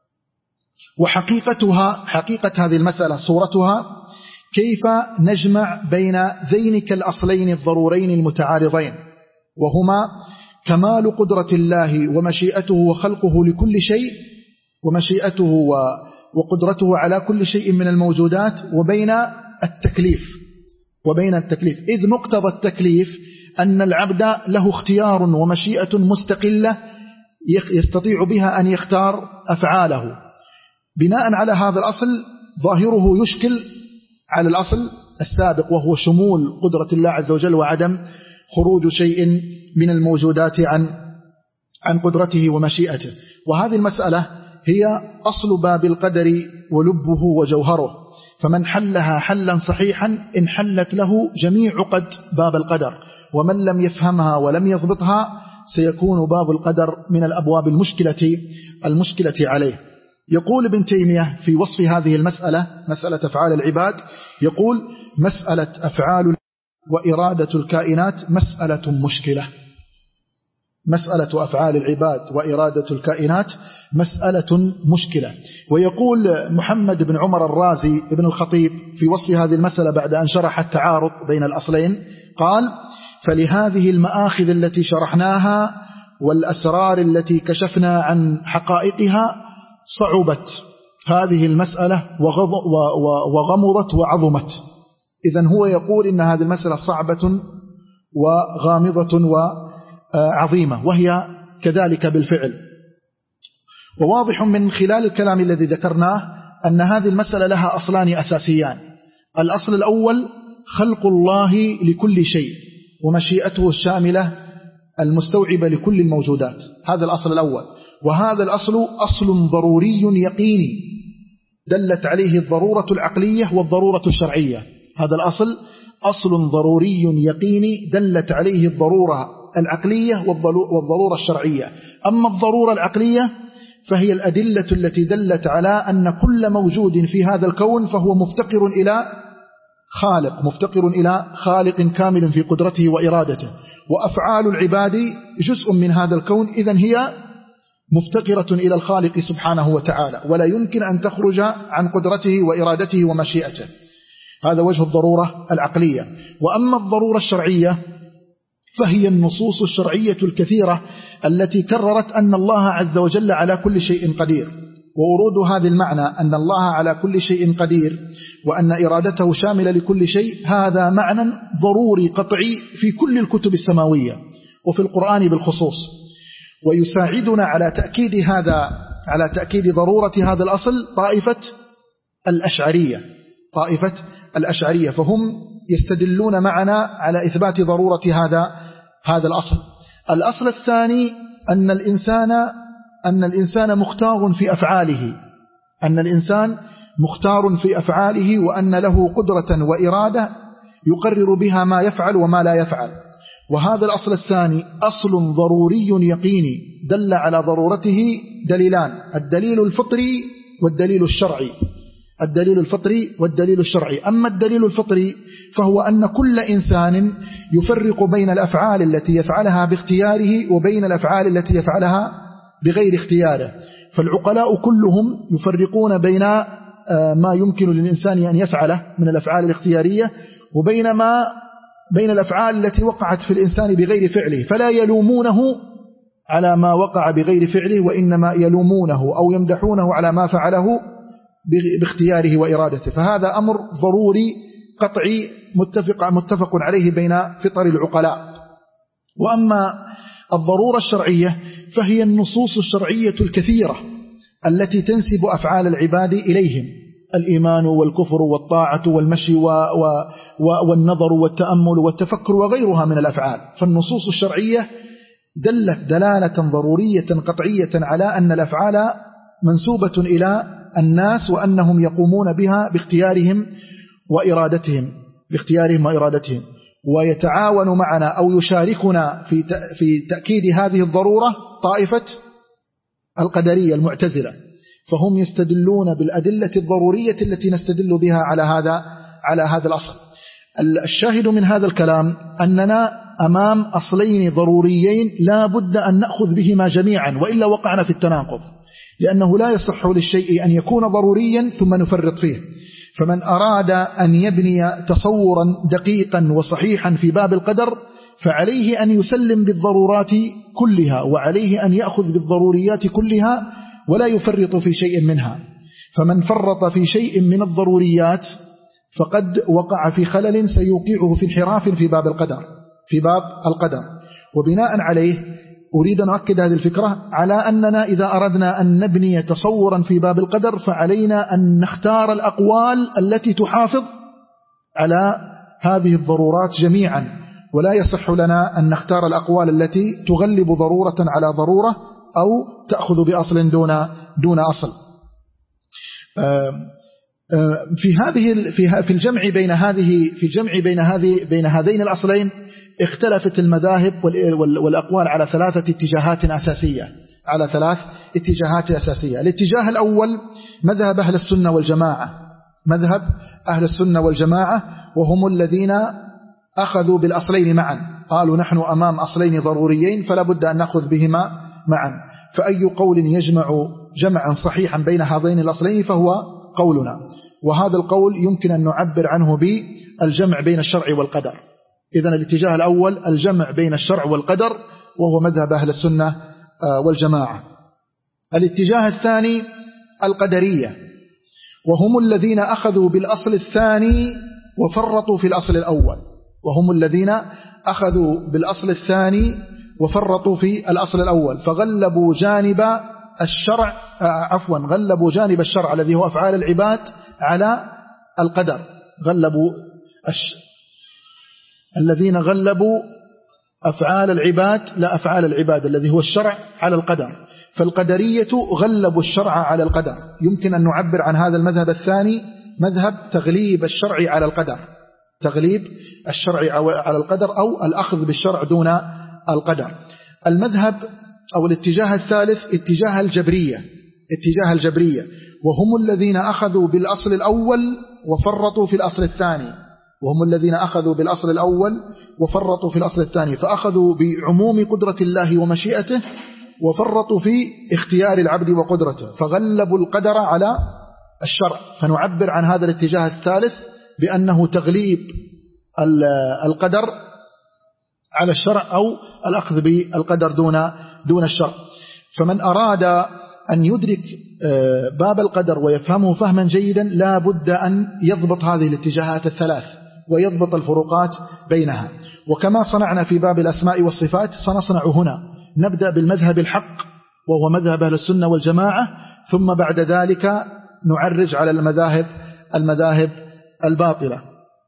Speaker 1: وحقيقتها حقيقة هذه المسألة صورتها كيف نجمع بين ذينك الأصلين الضرورين المتعارضين، وهما كمال قدرة الله ومشيئته وخلقه لكل شيء ومشيئته وقدرته على كل شيء من الموجودات، وبين التكليف وبين التكليف إذ مقتضى التكليف أن العبد له اختيار ومشيئة مستقلة يستطيع بها أن يختار أفعاله. بناء على هذا الأصل ظاهره يشكل على الأصل السابق، وهو شمول قدرة الله عز وجل وعدم خروج شيء من الموجودات عن عن قدرته ومشيئته. وهذه المسألة هي أصل باب القدر ولبه وجوهره، فمن حلها حلا صحيحا انحلت له جميع عقد باب القدر، ومن لم يفهمها ولم يضبطها سيكون باب القدر من الأبواب المشكلة المشكلة عليه. يقول ابن تيمية في وصف هذه المسألة مسألة أفعال العباد، يقول مسألة أفعال وإرادة الكائنات مسألة مشكلة. مسألة أفعال العباد وإرادة الكائنات مسألة مشكلة. ويقول محمد بن عمر الرازي ابن الخطيب في وصف هذه المسألة بعد أن شرح التعارض بين الأصلين قال فلهذه المآخذ التي شرحناها والأسرار التي كشفنا عن حقائقها صعبت هذه المسألة وغمضت وعظمت. إذن هو يقول إن هذه المسألة صعبة وغامضة وعظيمة، وهي كذلك بالفعل. وواضح من خلال الكلام الذي ذكرناه أن هذه المسألة لها أصلان أساسيان. الأصل الأول خلق الله لكل شيء ومشيئته الشاملة المستوعبة لكل الموجودات، هذا الأصل الأول. وهذا الأصل أصل ضروري يقيني دلت عليه الضرورة العقلية والضرورة الشرعية. هذا الأصل أصل ضروري يقيني دلت عليه الضرورة العقلية والضرورة الشرعية. أما الضرورة العقلية فهي الأدلة التي دلت على أن كل موجود في هذا الكون فهو مفتقر إلى خالق، مفتقر إلى خالق كامل في قدرته وإرادته، وأفعال العباد جزء من هذا الكون، إذن هي مفتقرة إلى الخالق سبحانه وتعالى، ولا يمكن أن تخرج عن قدرته وإرادته ومشيئته. هذا وجه الضرورة العقلية. وأما الضرورة الشرعية فهي النصوص الشرعية الكثيرة التي كررت أن الله عز وجل على كل شيء قدير. وورود هذا المعنى أن الله على كل شيء قدير وأن إرادته شاملة لكل شيء، هذا معنى ضروري قطعي في كل الكتب السماوية وفي القرآن بالخصوص. ويساعدنا على تأكيد هذا على تأكيد ضرورة هذا الأصل طائفة الأشعرية طائفة الأشعرية فهم يستدلون معنا على إثبات ضرورة هذا هذا الأصل. الأصل الثاني أن الإنسان أن الإنسان مختار في أفعاله أن الإنسان مختار في أفعاله وأن له قدرة وإرادة يقرر بها ما يفعل وما لا يفعل. وهذا الأصل الثاني أصل ضروري يقيني دل على ضرورته دليلان: الدليل الفطري والدليل الشرعي الدليل الفطري والدليل الشرعي. أما الدليل الفطري فهو أن كل إنسان يفرق بين الأفعال التي يفعلها باختياره وبين الأفعال التي يفعلها بغير اختياره. فالعقلاء كلهم يفرقون بين ما يمكن للإنسان أن يفعله من الأفعال الاختيارية وبين ما بين الأفعال التي وقعت في الإنسان بغير فعله، فلا يلومونه على ما وقع بغير فعله، وإنما يلومونه أو يمدحونه على ما فعله باختياره وإرادته. فهذا أمر ضروري قطعي متفق متفق عليه بين فطر العقلاء. وأما الضرورة الشرعية فهي النصوص الشرعية الكثيرة التي تنسب أفعال العباد إليهم: الإيمان والكفر والطاعة والمشي و و و والنظر والتأمل والتفكر وغيرها من الأفعال. فالنصوص الشرعية دلت دلالة ضرورية قطعية على أن الأفعال منسوبة إلى الناس وأنهم يقومون بها باختيارهم وإرادتهم باختيارهم وإرادتهم ويتعاون معنا أو يشاركنا في في تأكيد هذه الضرورة طائفة القدرية المعتزلة، فهم يستدلون بالأدلة الضرورية التي نستدل بها على هذا على هذا الأصل. الشاهد من هذا الكلام أننا أمام أصلين ضروريين لا بد أن نأخذ بهما جميعا، وإلا وقعنا في التناقض، لأنه لا يصح للشيء أن يكون ضروريا ثم نفرط فيه. فمن أراد أن يبني تصورا دقيقا وصحيحا في باب القدر فعليه أن يسلم بالضرورات كلها، وعليه أن يأخذ بالضروريات كلها ولا يفرط في شيء منها. فمن فرط في شيء من الضروريات فقد وقع في خلل سيوقعه في انحراف في باب القدر في باب القدر. وبناء عليه أريد أن أؤكد هذه الفكرة على أننا إذا أردنا أن نبني تصورا في باب القدر فعلينا أن نختار الأقوال التي تحافظ على هذه الضرورات جميعا، ولا يصح لنا أن نختار الأقوال التي تغلب ضرورة على ضرورة أو تأخذ بأصل دون دون أصل. في هذه في الجمع بين هذه في الجمع بين هذه بين هذين الأصلين اختلفت المذاهب والأقوال على ثلاثة اتجاهات أساسية على ثلاث اتجاهات أساسية. الاتجاه الأول مذهب أهل السنة والجماعة مذهب أهل السنة والجماعة وهم الذين أخذوا بالأصلين معا، قالوا نحن أمام أصلين ضروريين فلا بد أن نأخذ بهما معا، فأي قول يجمع جمعا صحيحا بين هذين الأصلين فهو قولنا. وهذا القول يمكن أن نعبر عنه بالجمع بين الشرع والقدر. إذن الاتجاه الأول الجمع بين الشرع والقدر وهو مذهب أهل السنة والجماعة. الاتجاه الثاني القدرية، وهم الذين أخذوا بالأصل الثاني وفرطوا في الأصل الأول. وهم الذين أخذوا بالأصل الثاني وفرطوا في الأصل الأول، فغلبوا جانب الشرع عفوا غلبوا جانب الشرع الذي هو أفعال العباد على القدر. غلبوا الش... الذين غلبوا أفعال العباد لا أفعال العباد الذي هو الشرع على القدر، فالقدرية غلبوا الشرع على القدر. يمكن أن نعبر عن هذا المذهب الثاني مذهب تغليب الشرع على القدر، تغليب الشرع على القدر أو الأخذ بالشرع دون القدر. المذهب أو الاتجاه الثالث اتجاه الجبرية، اتجاه الجبرية وهم الذين أخذوا بالأصل الأول وفرطوا في الأصل الثاني، وهم الذين أخذوا بالأصل الأول وفرطوا في الأصل الثاني، فأخذوا بعموم قدرة الله ومشيئته وفرطوا في اختيار العبد وقدرته، فغلبوا القدر على الشرع. فنعبر عن هذا الاتجاه الثالث بأنه تغليب القدر على الشرع أو الأخذ بالقدر دون دون الشرع. فمن أراد أن يدرك باب القدر ويفهمه فهما جيدا لا بد أن يضبط هذه الاتجاهات الثلاث ويضبط الفروقات بينها. وكما صنعنا في باب الأسماء والصفات سنصنع هنا، نبدأ بالمذهب الحق وهو مذهب أهل السنة والجماعة، ثم بعد ذلك نعرج على المذاهب المذاهب الباطلة.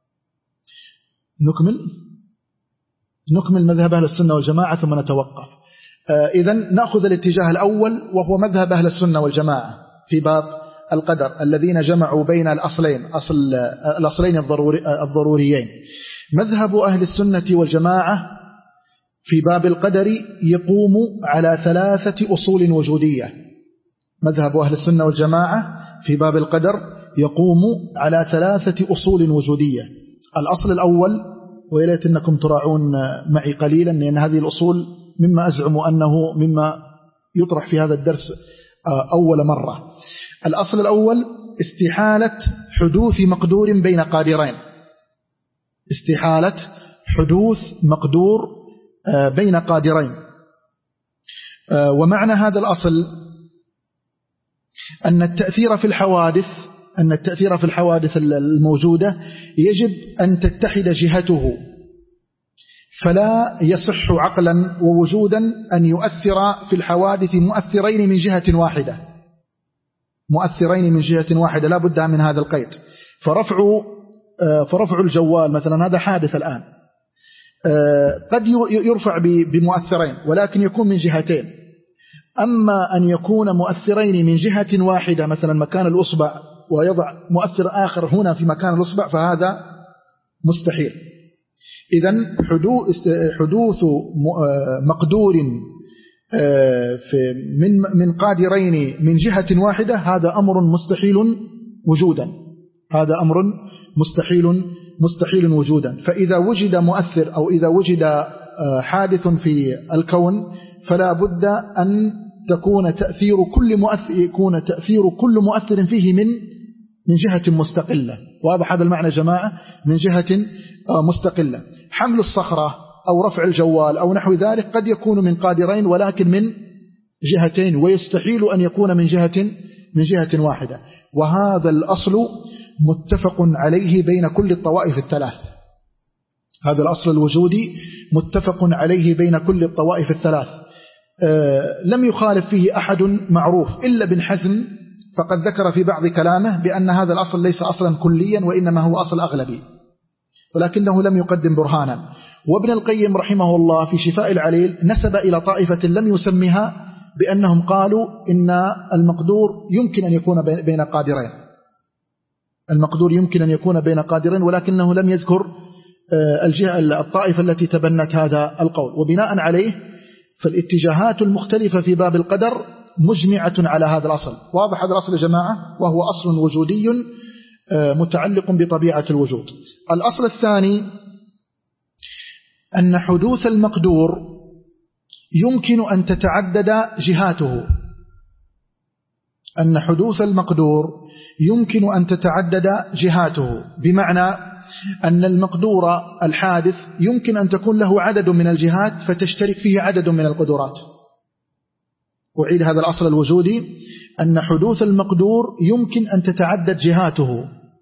Speaker 1: نكمل نكمل مذهب أهل السنة والجماعة ثم نتوقف. إذن نأخذ الاتجاه الأول وهو مذهب أهل السنة والجماعة في باب القدر الذين جمعوا بين الأصلين أصل الأصلين الضروري الضروريين. مذهب أهل السنة والجماعة في باب القدر يقوم على ثلاثة أصول وجودية. مذهب أهل السنة والجماعة في باب القدر يقوم على ثلاثة أصول وجودية. الأصل الأول، ويليت أنكم تراعون معي قليلا لأن هذه الأصول مما أزعم أنه مما يطرح في هذا الدرس أول مرة. الأصل الأول استحالة حدوث مقدور بين قادرين، استحالة حدوث مقدور بين قادرين. ومعنى هذا الأصل أن التأثير في الحوادث أن التأثير في الحوادث الموجودة يجب أن تتحد جهته، فلا يصح عقلا ووجودا أن يؤثر في الحوادث مؤثرين من جهة واحدة، مؤثرين من جهة واحدة لا بد من هذا القيد. فرفع فرفع الجوال مثلا هذا حادث الآن، قد يرفع بمؤثرين ولكن يكون من جهتين. أما أن يكون مؤثرين من جهة واحدة مثلا مكان الأصبع ويضع مؤثر آخر هنا في مكان الأصبع فهذا مستحيل. إذن حدوث مقدور من من قادرين من جهة واحدة هذا أمر مستحيل وجودا، هذا أمر مستحيل مستحيل وجودا. فإذا وجد مؤثر أو إذا وجد حادث في الكون فلا بد أن تكون تأثير كل مؤثر يكون تأثير كل مؤثر فيه من من جهة مستقلة. واضح هذا المعنى جماعة؟ من جهة مستقلة. حمل الصخرة أو رفع الجوال أو نحو ذلك قد يكون من قادرين ولكن من جهتين، ويستحيل أن يكون من جهة من جهة واحدة. وهذا الأصل متفق عليه بين كل الطوائف الثلاث، هذا الأصل الوجودي متفق عليه بين كل الطوائف الثلاث. أه لم يخالف فيه أحد معروف إلا ابن حزم، فقد ذكر في بعض كلامه بأن هذا الأصل ليس أصلا كليا وإنما هو أصل أغلبي، ولكنه لم يقدم برهانا. وابن القيم رحمه الله في شفاء العليل نسب إلى طائفة لم يسمها بأنهم قالوا إن المقدور يمكن أن يكون بين قادرين، المقدور يمكن أن يكون بين قادرين، ولكنه لم يذكر الجهة الطائفة التي تبنت هذا القول. وبناء عليه فالاتجاهات المختلفة في باب القدر مجمعة على هذا الأصل. واضح هذا الأصل يا جماعة؟ وهو أصل وجودي متعلق بطبيعة الوجود. الأصل الثاني أن حدوث المقدور يمكن أن تتعدد جهاته، أن حدوث المقدور يمكن أن تتعدد جهاته، بمعنى أن المقدور الحادث يمكن أن تكون له عدد من الجهات فتشترك فيه عدد من القدرات. أعيد هذا الأصل الوجودي، أن حدوث المقدور يمكن أن تتعدد جهاته،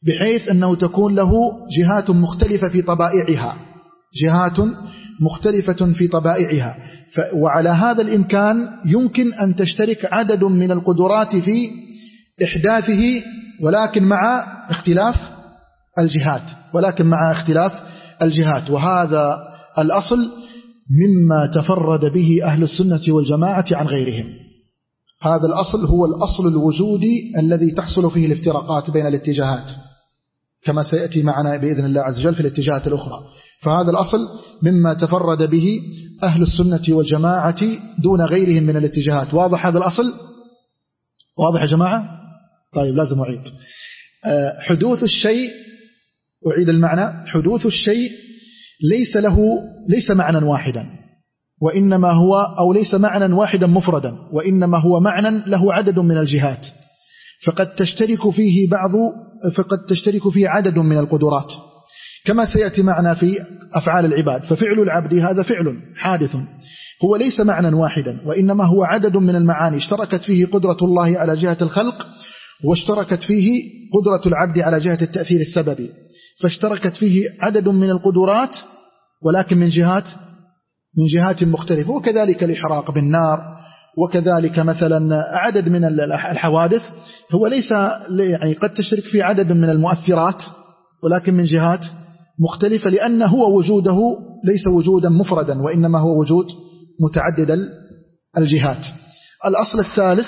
Speaker 1: بحيث أنه تكون له جهات مختلفة في طبائعها، جهات مختلفة في طبائعها. وعلى هذا الإمكان يمكن أن تشترك عدد من القدرات في إحداثه، ولكن مع اختلاف الجهات ولكن مع اختلاف الجهات. وهذا الأصل مما تفرد به أهل السنة والجماعة عن غيرهم. هذا الأصل هو الأصل الوجودي الذي تحصل فيه الافتراقات بين الاتجاهات، كما سيأتي معنا بإذن الله عز وجل في الاتجاهات الأخرى. فهذا الأصل مما تفرد به أهل السنة والجماعة دون غيرهم من الاتجاهات. واضح هذا الأصل؟ واضح يا جماعة؟ طيب لازم أعيد. حدوث الشيء، أعيد المعنى، حدوث الشيء ليس له ليس معنى واحدا، وإنما هو أو ليس معنى واحدا مفردا، وإنما هو معنى له عدد من الجهات، فقد تشترك فيه بعض فقد تشترك فيه عدد من القدرات، كما سيأتي معنا في أفعال العباد. ففعل العبد هذا فعل حادث هو ليس معنى واحدا، وإنما هو عدد من المعاني اشتركت فيه قدرة الله على جهة الخلق، واشتركت فيه قدرة العبد على جهة التأثير السببي، فاشتركت فيه عدد من القدرات ولكن من جهات من جهات مختلفة. وكذلك الإحراق بالنار، وكذلك مثلا عدد من الحوادث هو ليس يعني قد تشترك في عدد من المؤثرات ولكن من جهات مختلفة، لأن هو وجوده ليس وجودا مفردا، وإنما هو وجود متعدد الجهات. الأصل الثالث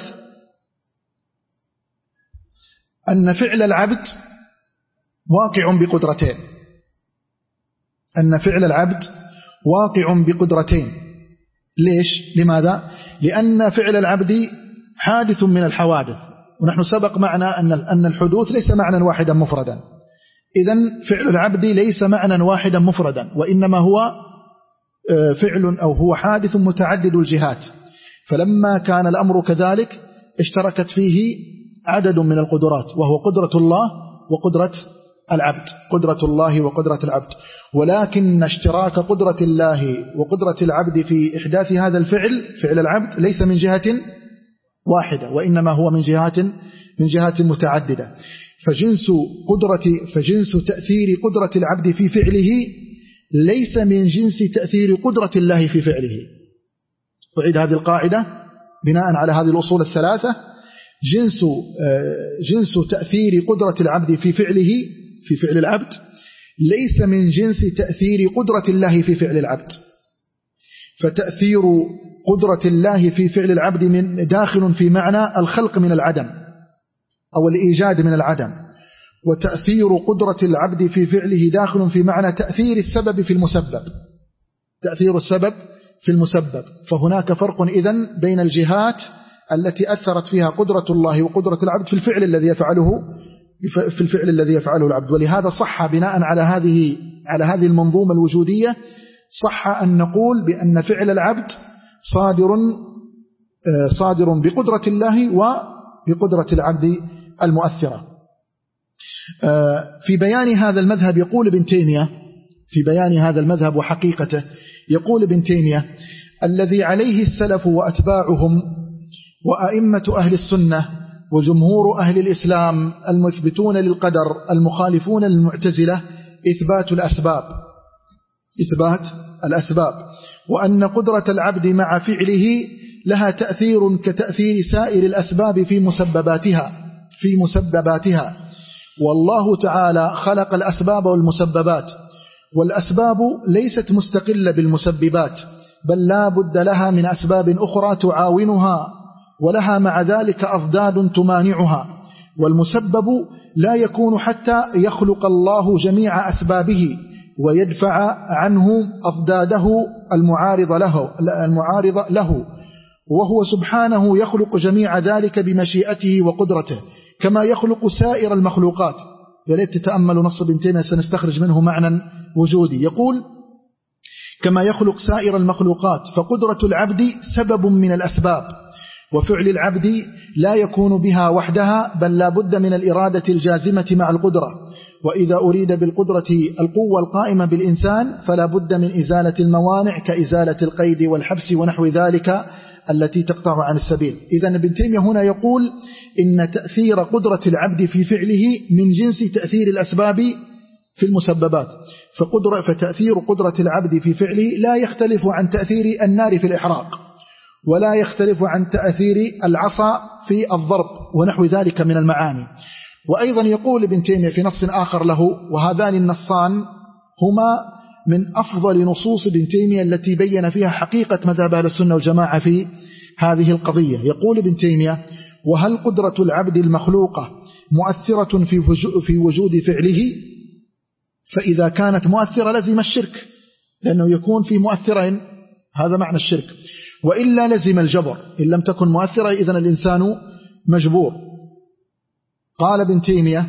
Speaker 1: أن فعل العبد واقع بقدرتين أن فعل العبد واقع بقدرتين. ليش؟ لماذا؟ لأن فعل العبد حادث من الحوادث، ونحن سبق معنا أن أن الحدوث ليس معنى واحدا مفردا. إذن فعل العبد ليس معنى واحدا مفردا، وإنما هو فعل أو هو حادث متعدد الجهات. فلما كان الأمر كذلك اشتركت فيه عدد من القدرات، وهو قدرة الله وقدرة العبد قدرة الله وقدرة العبد. ولكن اشتراك قدرة الله وقدرة العبد في إحداث هذا الفعل، فعل العبد، ليس من جهة واحدة، وإنما هو من جهات من جهات متعددة. فجنس قدرة فجنس تأثير قدرة العبد في فعله ليس من جنس تأثير قدرة الله في فعله. أعيد هذه القاعدة بناء على هذه الأصول الثلاثة. جنس جنس تأثير قدرة العبد في فعله في فعل العبد ليس من جنس تأثير قدرة الله في فعل العبد. فتأثير قدرة الله في فعل العبد من داخل في معنى الخلق من العدم أو الإيجاد من العدم، وتأثير قدرة العبد في فعله داخل في معنى تأثير السبب في المسبب تأثير السبب في المسبب. فهناك فرق إذن بين الجهات التي أثرت فيها قدرة الله وقدرة العبد في الفعل الذي يفعله في الفعل الذي يفعله العبد. ولهذا صح بناء على هذه على هذه المنظومة الوجودية صح أن نقول بأن فعل العبد صادر صادر بقدرة الله وبقدرة العبد المؤثرة. في بيان هذا المذهب يقول ابن تيمية في بيان هذا المذهب وحقيقته يقول ابن تيمية: الذي عليه السلف وأتباعهم وأئمة أهل السنة وجمهور أهل الإسلام المثبتون للقدر المخالفون للمعتزلة إثبات الأسباب إثبات الأسباب وأن قدرة العبد مع فعله لها تأثير كتأثير سائر الأسباب في مسبباتها في مسبباتها والله تعالى خلق الأسباب والمسببات، والأسباب ليست مستقلة بالمسببات، بل لا بد لها من أسباب أخرى تعاونها، ولها مع ذلك أضداد تمانعها. والمسبب لا يكون حتى يخلق الله جميع أسبابه ويدفع عنه أضداده المعارض له, المعارض له وهو سبحانه يخلق جميع ذلك بمشيئته وقدرته كما يخلق سائر المخلوقات. وليت تتأمل نص ابن تيمية سنستخرج منه معنى وجودي. يقول: كما يخلق سائر المخلوقات، فقدرة العبد سبب من الأسباب، وفعل العبد لا يكون بها وحدها، بل لا بد من الإرادة الجازمة مع القدرة. وإذا أريد بالقدرة القوة القائمة بالإنسان فلا بد من إزالة الموانع كإزالة القيد والحبس ونحو ذلك التي تقطع عن السبيل. إذن ابن تيمية هنا يقول إن تأثير قدرة العبد في فعله من جنس تأثير الأسباب في المسببات، فقدر فتأثير قدرة العبد في فعله لا يختلف عن تأثير النار في الإحراق، ولا يختلف عن تأثير العصا في الضرب ونحو ذلك من المعاني. وأيضا يقول ابن تيمية في نص آخر له، وهذان النصان هما من أفضل نصوص ابن تيمية التي بين فيها حقيقة مذهب أهل السنة والجماعة في هذه القضية. يقول ابن تيمية: وهل قدرة العبد المخلوقة مؤثرة في وجود فعله؟ فإذا كانت مؤثرة لزم الشرك، لأنه يكون في مؤثرين، هذا معنى الشرك، وإلا لزم الجبر، إن لم تكن مؤثرة إذن الإنسان مجبور. قال ابن تيمية: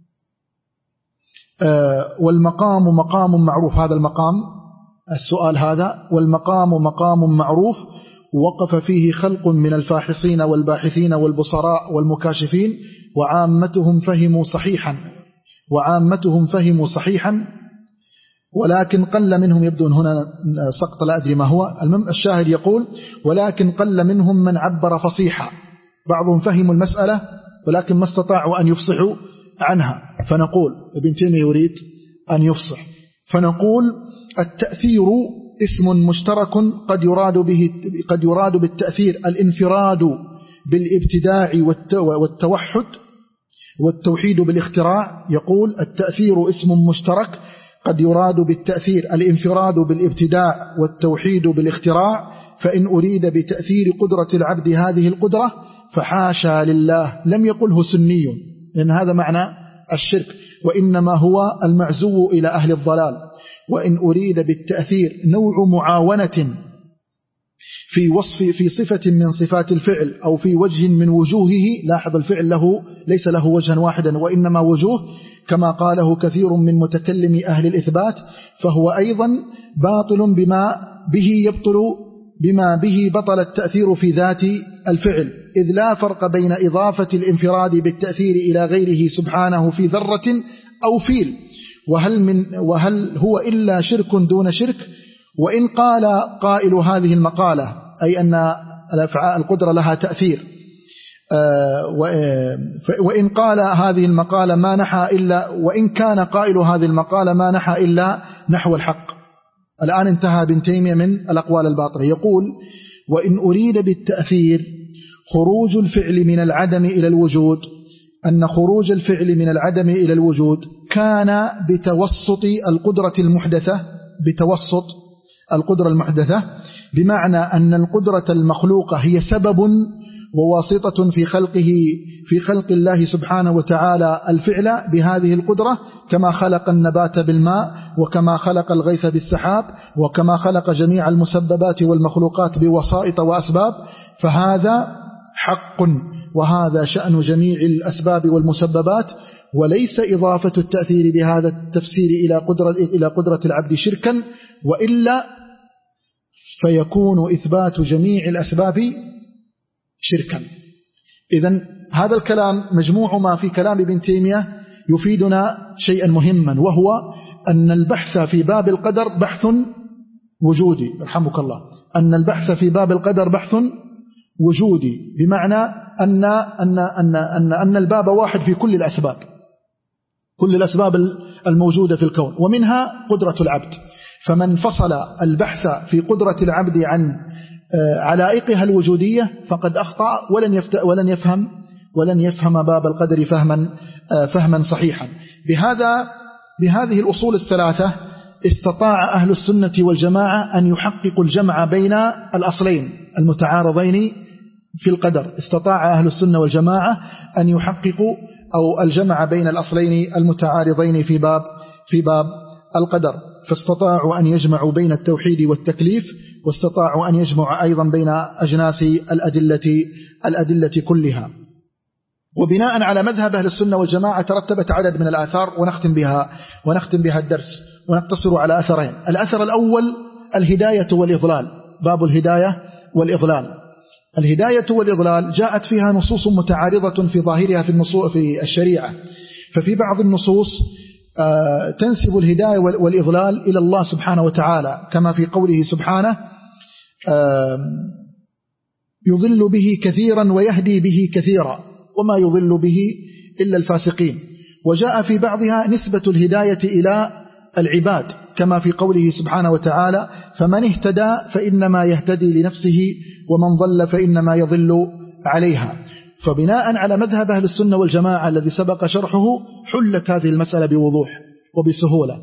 Speaker 1: آه والمقام مقام معروف. هذا المقام، السؤال هذا، والمقام مقام معروف وقف فيه خلق من الفاحصين والباحثين والبصراء والمكاشفين، وعامتهم فهموا صحيحا وعامتهم فهموا صحيحا ولكن قل منهم، يبدو هنا سقط لا أدري ما هو، الشاهد يقول: ولكن قل منهم من عبر فصيحا. بعضهم فهموا المسألة ولكن ما استطاعوا أن يفصحوا عنها، فنقول ابن تيمية يريد أن يفصح، فنقول: التأثير اسم مشترك قد يراد به قد يراد بالتأثير الانفراد بالابتداع والتوحد والتوحيد بالاختراع. يقول: التأثير اسم مشترك قد يراد بالتأثير الانفراد بالابتداع والتوحيد بالاختراع، فإن أريد بتأثير قدرة العبد هذه القدرة فحاشا لله، لم يقله سني، لأن هذا معنى الشرك، وإنما هو المعزو إلى أهل الضلال. وإن أريد بالتأثير نوع معاونة في وصف في صفة من صفات الفعل أو في وجه من وجوهه، لاحظ الفعل له ليس له وجها واحدا وإنما وجوه، كما قاله كثير من متكلم أهل الإثبات، فهو أيضا باطل بما به يبطل بما به بطل التأثير في ذات الفعل، إذ لا فرق بين إضافة الانفراد بالتأثير إلى غيره سبحانه في ذرة أو فيل، وهل, من وهل هو إلا شرك دون شرك. وإن قال قائل هذه المقالة، أي أن القدرة لها تأثير، وإن قال هذه المقالة ما نحى إلا وإن كان قائل هذه المقالة ما نحى إلا نحو الحق. الآن انتهى ابن تيمية من الأقوال الباطلة. يقول: وإن أريد بالتأثير خروج الفعل من العدم إلى الوجود، أن خروج الفعل من العدم إلى الوجود كان بتوسط القدرة المحدثة بتوسط القدرة المحدثة بمعنى أن القدرة المخلوقة هي سبب وواسطة في خلقه في خلق الله سبحانه وتعالى الفعل بهذه القدرة، كما خلق النبات بالماء، وكما خلق الغيث بالسحاب، وكما خلق جميع المسببات والمخلوقات بوسائط وأسباب. فهذا حق، وهذا شأن جميع الأسباب والمسببات، وليس إضافة التأثير بهذا التفسير إلى قدرة إلى قدرة العبد شركا، وإلا فيكون إثبات جميع الأسباب شركا. إذن هذا الكلام مجموع ما في كلام ابن تيمية يفيدنا شيئا مهما، وهو أن البحث في باب القدر بحث وجودي، رحمك الله، أن البحث في باب القدر بحث وجودي، بمعنى أن, أن, أن, أن, أن الباب واحد في كل الأسباب كل الأسباب الموجودة في الكون، ومنها قدرة العبد. فمن فصل البحث في قدرة العبد عن علائقها الوجودية فقد أخطأ ولن ولن يفهم ولن يفهم باب القدر فهما فهما صحيحا. بهذا بهذه الأصول الثلاثة استطاع أهل السنة والجماعة أن يحققوا الجمع بين الأصلين المتعارضين في القدر. استطاع أهل السنة والجماعة أن يحققوا أو الجمع بين الأصلين المتعارضين في باب في باب القدر، فاستطاعوا أن يجمعوا بين التوحيد والتكليف، واستطاعوا أن يجمعوا أيضا بين أجناس الأدلة الأدلة كلها. وبناء على مذهب أهل السنة والجماعة ترتبت عدد من الآثار، ونختم بها ونختم بها الدرس، ونقتصر على أثرين. الأثر الأول الهداية والإضلال، باب الهداية والإضلال. الهداية والإضلال جاءت فيها نصوص متعارضة في ظاهرها في النصوص في الشريعة، ففي بعض النصوص تنسب الهداية والإضلال إلى الله سبحانه وتعالى، كما في قوله سبحانه يضل به كثيرا ويهدي به كثيرا، وما يضل به إلا الفاسقين. وجاء في بعضها نسبة الهداية إلى العباد كما في قوله سبحانه وتعالى: فمن اهتدى فإنما يهتدي لنفسه ومن ضل فإنما يضل عليها. فبناء على مذهب أهل السنة والجماعة الذي سبق شرحه حلت هذه المسألة بوضوح وبسهولة.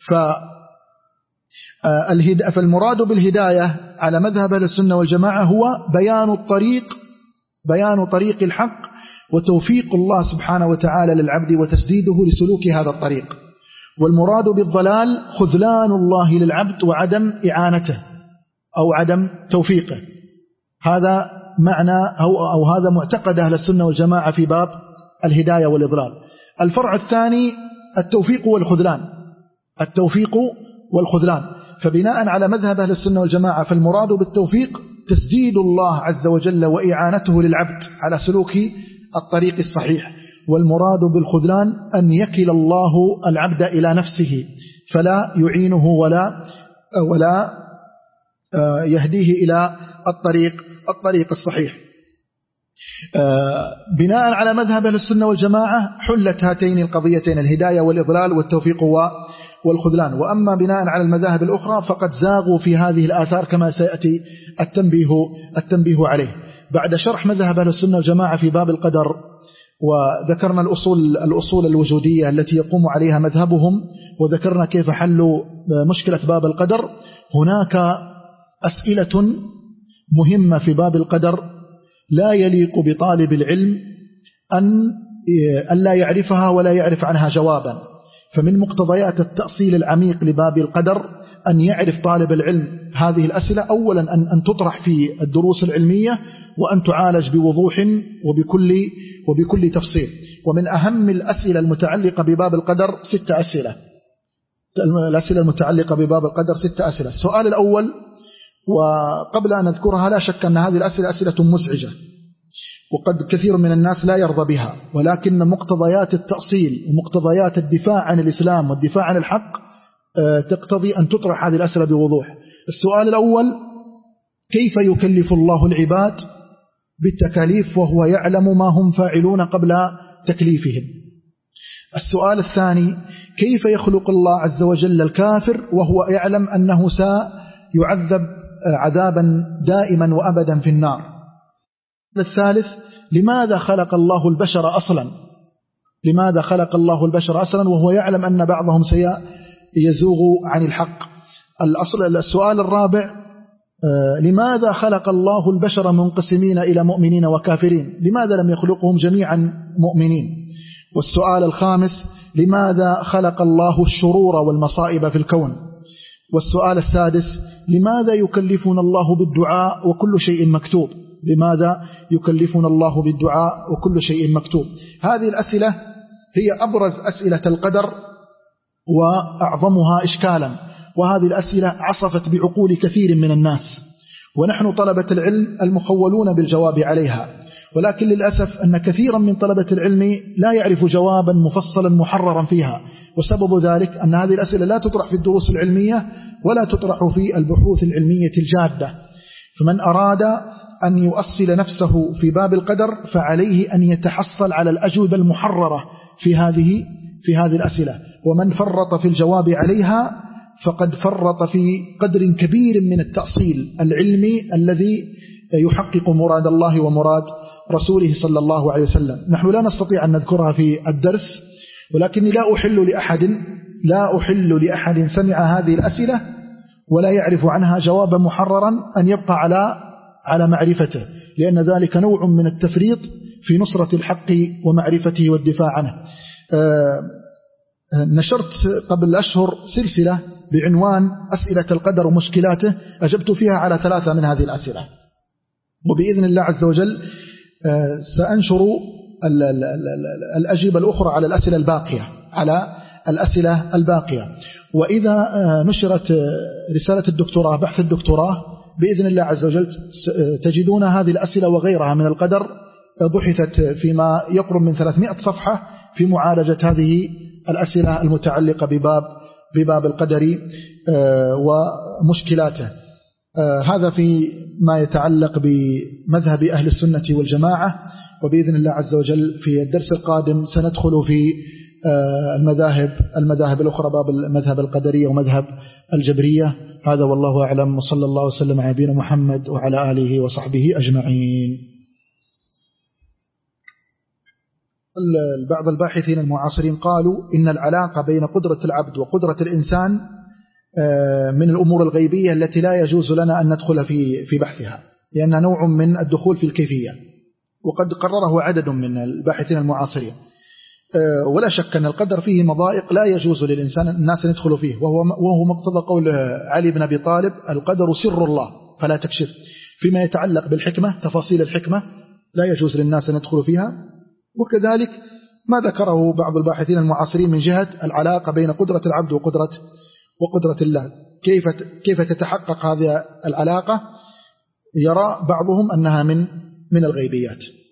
Speaker 1: فالمراد بالهداية على مذهب أهل السنة والجماعة هو بيان الطريق بيان طريق الحق وتوفيق الله سبحانه وتعالى للعبد وتسديده لسلوك هذا الطريق. والمراد بالضلال خذلان الله للعبد وعدم إعانته أو عدم توفيقه. هذا معنى أو, أو هذا معتقد أهل السنة والجماعة في باب الهداية والإضلال. الفرع الثاني التوفيق والخذلان التوفيق والخذلان فبناء على مذهب أهل السنة والجماعة فالمراد بالتوفيق تسديد الله عز وجل وإعانته للعبد على سلوك الطريق الصحيح. والمراد بالخذلان أن يكل الله العبد إلى نفسه فلا يعينه ولا ولا يهديه إلى الطريق الطريق الصحيح. بناء على مذهب أهل السنة والجماعة حلت هاتين القضيتين الهداية والإضلال والتوفيق والخذلان. وأما بناء على المذاهب الأخرى فقد زاغوا في هذه الآثار كما سيأتي التنبيه التنبيه عليه. بعد شرح مذهب أهل السنة والجماعة في باب القدر وذكرنا الأصول الأصول الوجودية التي يقوم عليها مذهبهم وذكرنا كيف حلوا مشكلة باب القدر، هناك أسئلة مهمة في باب القدر لا يليق بطالب العلم أن لا يعرفها ولا يعرف عنها جوابا. فمن مقتضيات التأصيل العميق لباب القدر أن يعرف طالب العلم هذه الأسئلة أولا أن, أن تطرح في الدروس العلمية وأن تعالج بوضوح وبكل, وبكل تفصيل. ومن أهم الأسئلة المتعلقة بباب القدر ست أسئلة الأسئلة المتعلقة بباب القدر ست أسئلة. السؤال الأول، وقبل أن أذكرها لا شك أن هذه الأسئلة أسئلة مزعجة وقد كثير من الناس لا يرضى بها، ولكن مقتضيات التأصيل ومقتضيات الدفاع عن الإسلام والدفاع عن الحق تقتضي أن تطرح هذه الأسئلة بوضوح. السؤال الأول: كيف يكلف الله العباد بالتكاليف وهو يعلم ما هم فاعلون قبل تكليفهم؟ السؤال الثاني: كيف يخلق الله عز وجل الكافر وهو يعلم أنه سيعذب عذابا دائما وأبدا في النار؟ الثالث: لماذا خلق الله البشر أصلا لماذا خلق الله البشر أصلا وهو يعلم أن بعضهم سيزوغ عن الحق؟ الأصل السؤال الرابع: لماذا خلق الله البشر منقسمين إلى مؤمنين وكافرين؟ لماذا لم يخلقهم جميعا مؤمنين؟ والسؤال الخامس: لماذا خلق الله الشرور والمصائب في الكون؟ والسؤال السادس: لماذا يكلفنا الله بالدعاء وكل شيء مكتوب؟ لماذا يكلفنا الله بالدعاء وكل شيء مكتوب؟ هذه الأسئلة هي أبرز أسئلة القدر وأعظمها إشكالا، وهذه الأسئلة عصفت بعقول كثير من الناس، ونحن طلبة العلم المخولون بالجواب عليها. ولكن للأسف أن كثيرا من طلبة العلم لا يعرف جوابا مفصلا محررا فيها، وسبب ذلك أن هذه الأسئلة لا تطرح في الدروس العلمية ولا تطرح في البحوث العلمية الجادة. فمن أراد أن يؤصل نفسه في باب القدر فعليه أن يتحصل على الأجوبة المحررة في هذه في هذه الأسئلة، ومن فرط في الجواب عليها فقد فرط في قدر كبير من التأصيل العلمي الذي يحقق مراد الله ومراد رسوله صلى الله عليه وسلم. نحن لا نستطيع أن نذكرها في الدرس، ولكني لا أحل لأحد لا أحل لأحد سمع هذه الأسئلة ولا يعرف عنها جوابا محررا أن يبقى على على معرفته، لأن ذلك نوع من التفريط في نصرة الحق ومعرفته والدفاع عنه. نشرت قبل أشهر سلسلة بعنوان أسئلة القدر ومشكلاته، أجبت فيها على ثلاثة من هذه الأسئلة، وبإذن الله عز وجل سأنشر الأجوبة الأخرى على الأسئلة الباقية على الأسئلة الباقية. وإذا نشرت رسالة الدكتوراه بحث الدكتوراه بإذن الله عز وجل تجدون هذه الأسئلة وغيرها من القدر بحثت فيما يقرب من ثلاثمائة صفحة في معالجة هذه الأسئلة المتعلقة بباب بباب القدر ومشكلاته. آه هذا في ما يتعلق بمذهب أهل السنة والجماعة. وبإذن الله عز وجل في الدرس القادم سندخل في آه المذاهب المذاهب الأخرى، باب المذهب القدرية ومذهب الجبرية. هذا والله أعلم، وصلى الله وسلم على نبينا محمد وعلى آله وصحبه أجمعين. بعض الباحثين المعاصرين قالوا إن العلاقة بين قدرة العبد وقدرة الإنسان من الأمور الغيبية التي لا يجوز لنا أن ندخل في في بحثها، لأنها نوع من الدخول في الكيفية، وقد قرره عدد من الباحثين المعاصرين. ولا شك أن القدر فيه مضائق لا يجوز للإنسان الناس يدخلوا فيه، وهو وهو مقتضى قول علي بن أبي طالب: القدر سر الله فلا تكشف. فيما يتعلق بالحكمة، تفاصيل الحكمة لا يجوز للناس أن يدخلوا فيها. وكذلك ما ذكره بعض الباحثين المعاصرين من جهة العلاقة بين قدرة العبد وقدرة وقدرة الله، كيف كيف تتحقق هذه العلاقة، يرى بعضهم أنها من من الغيبيات.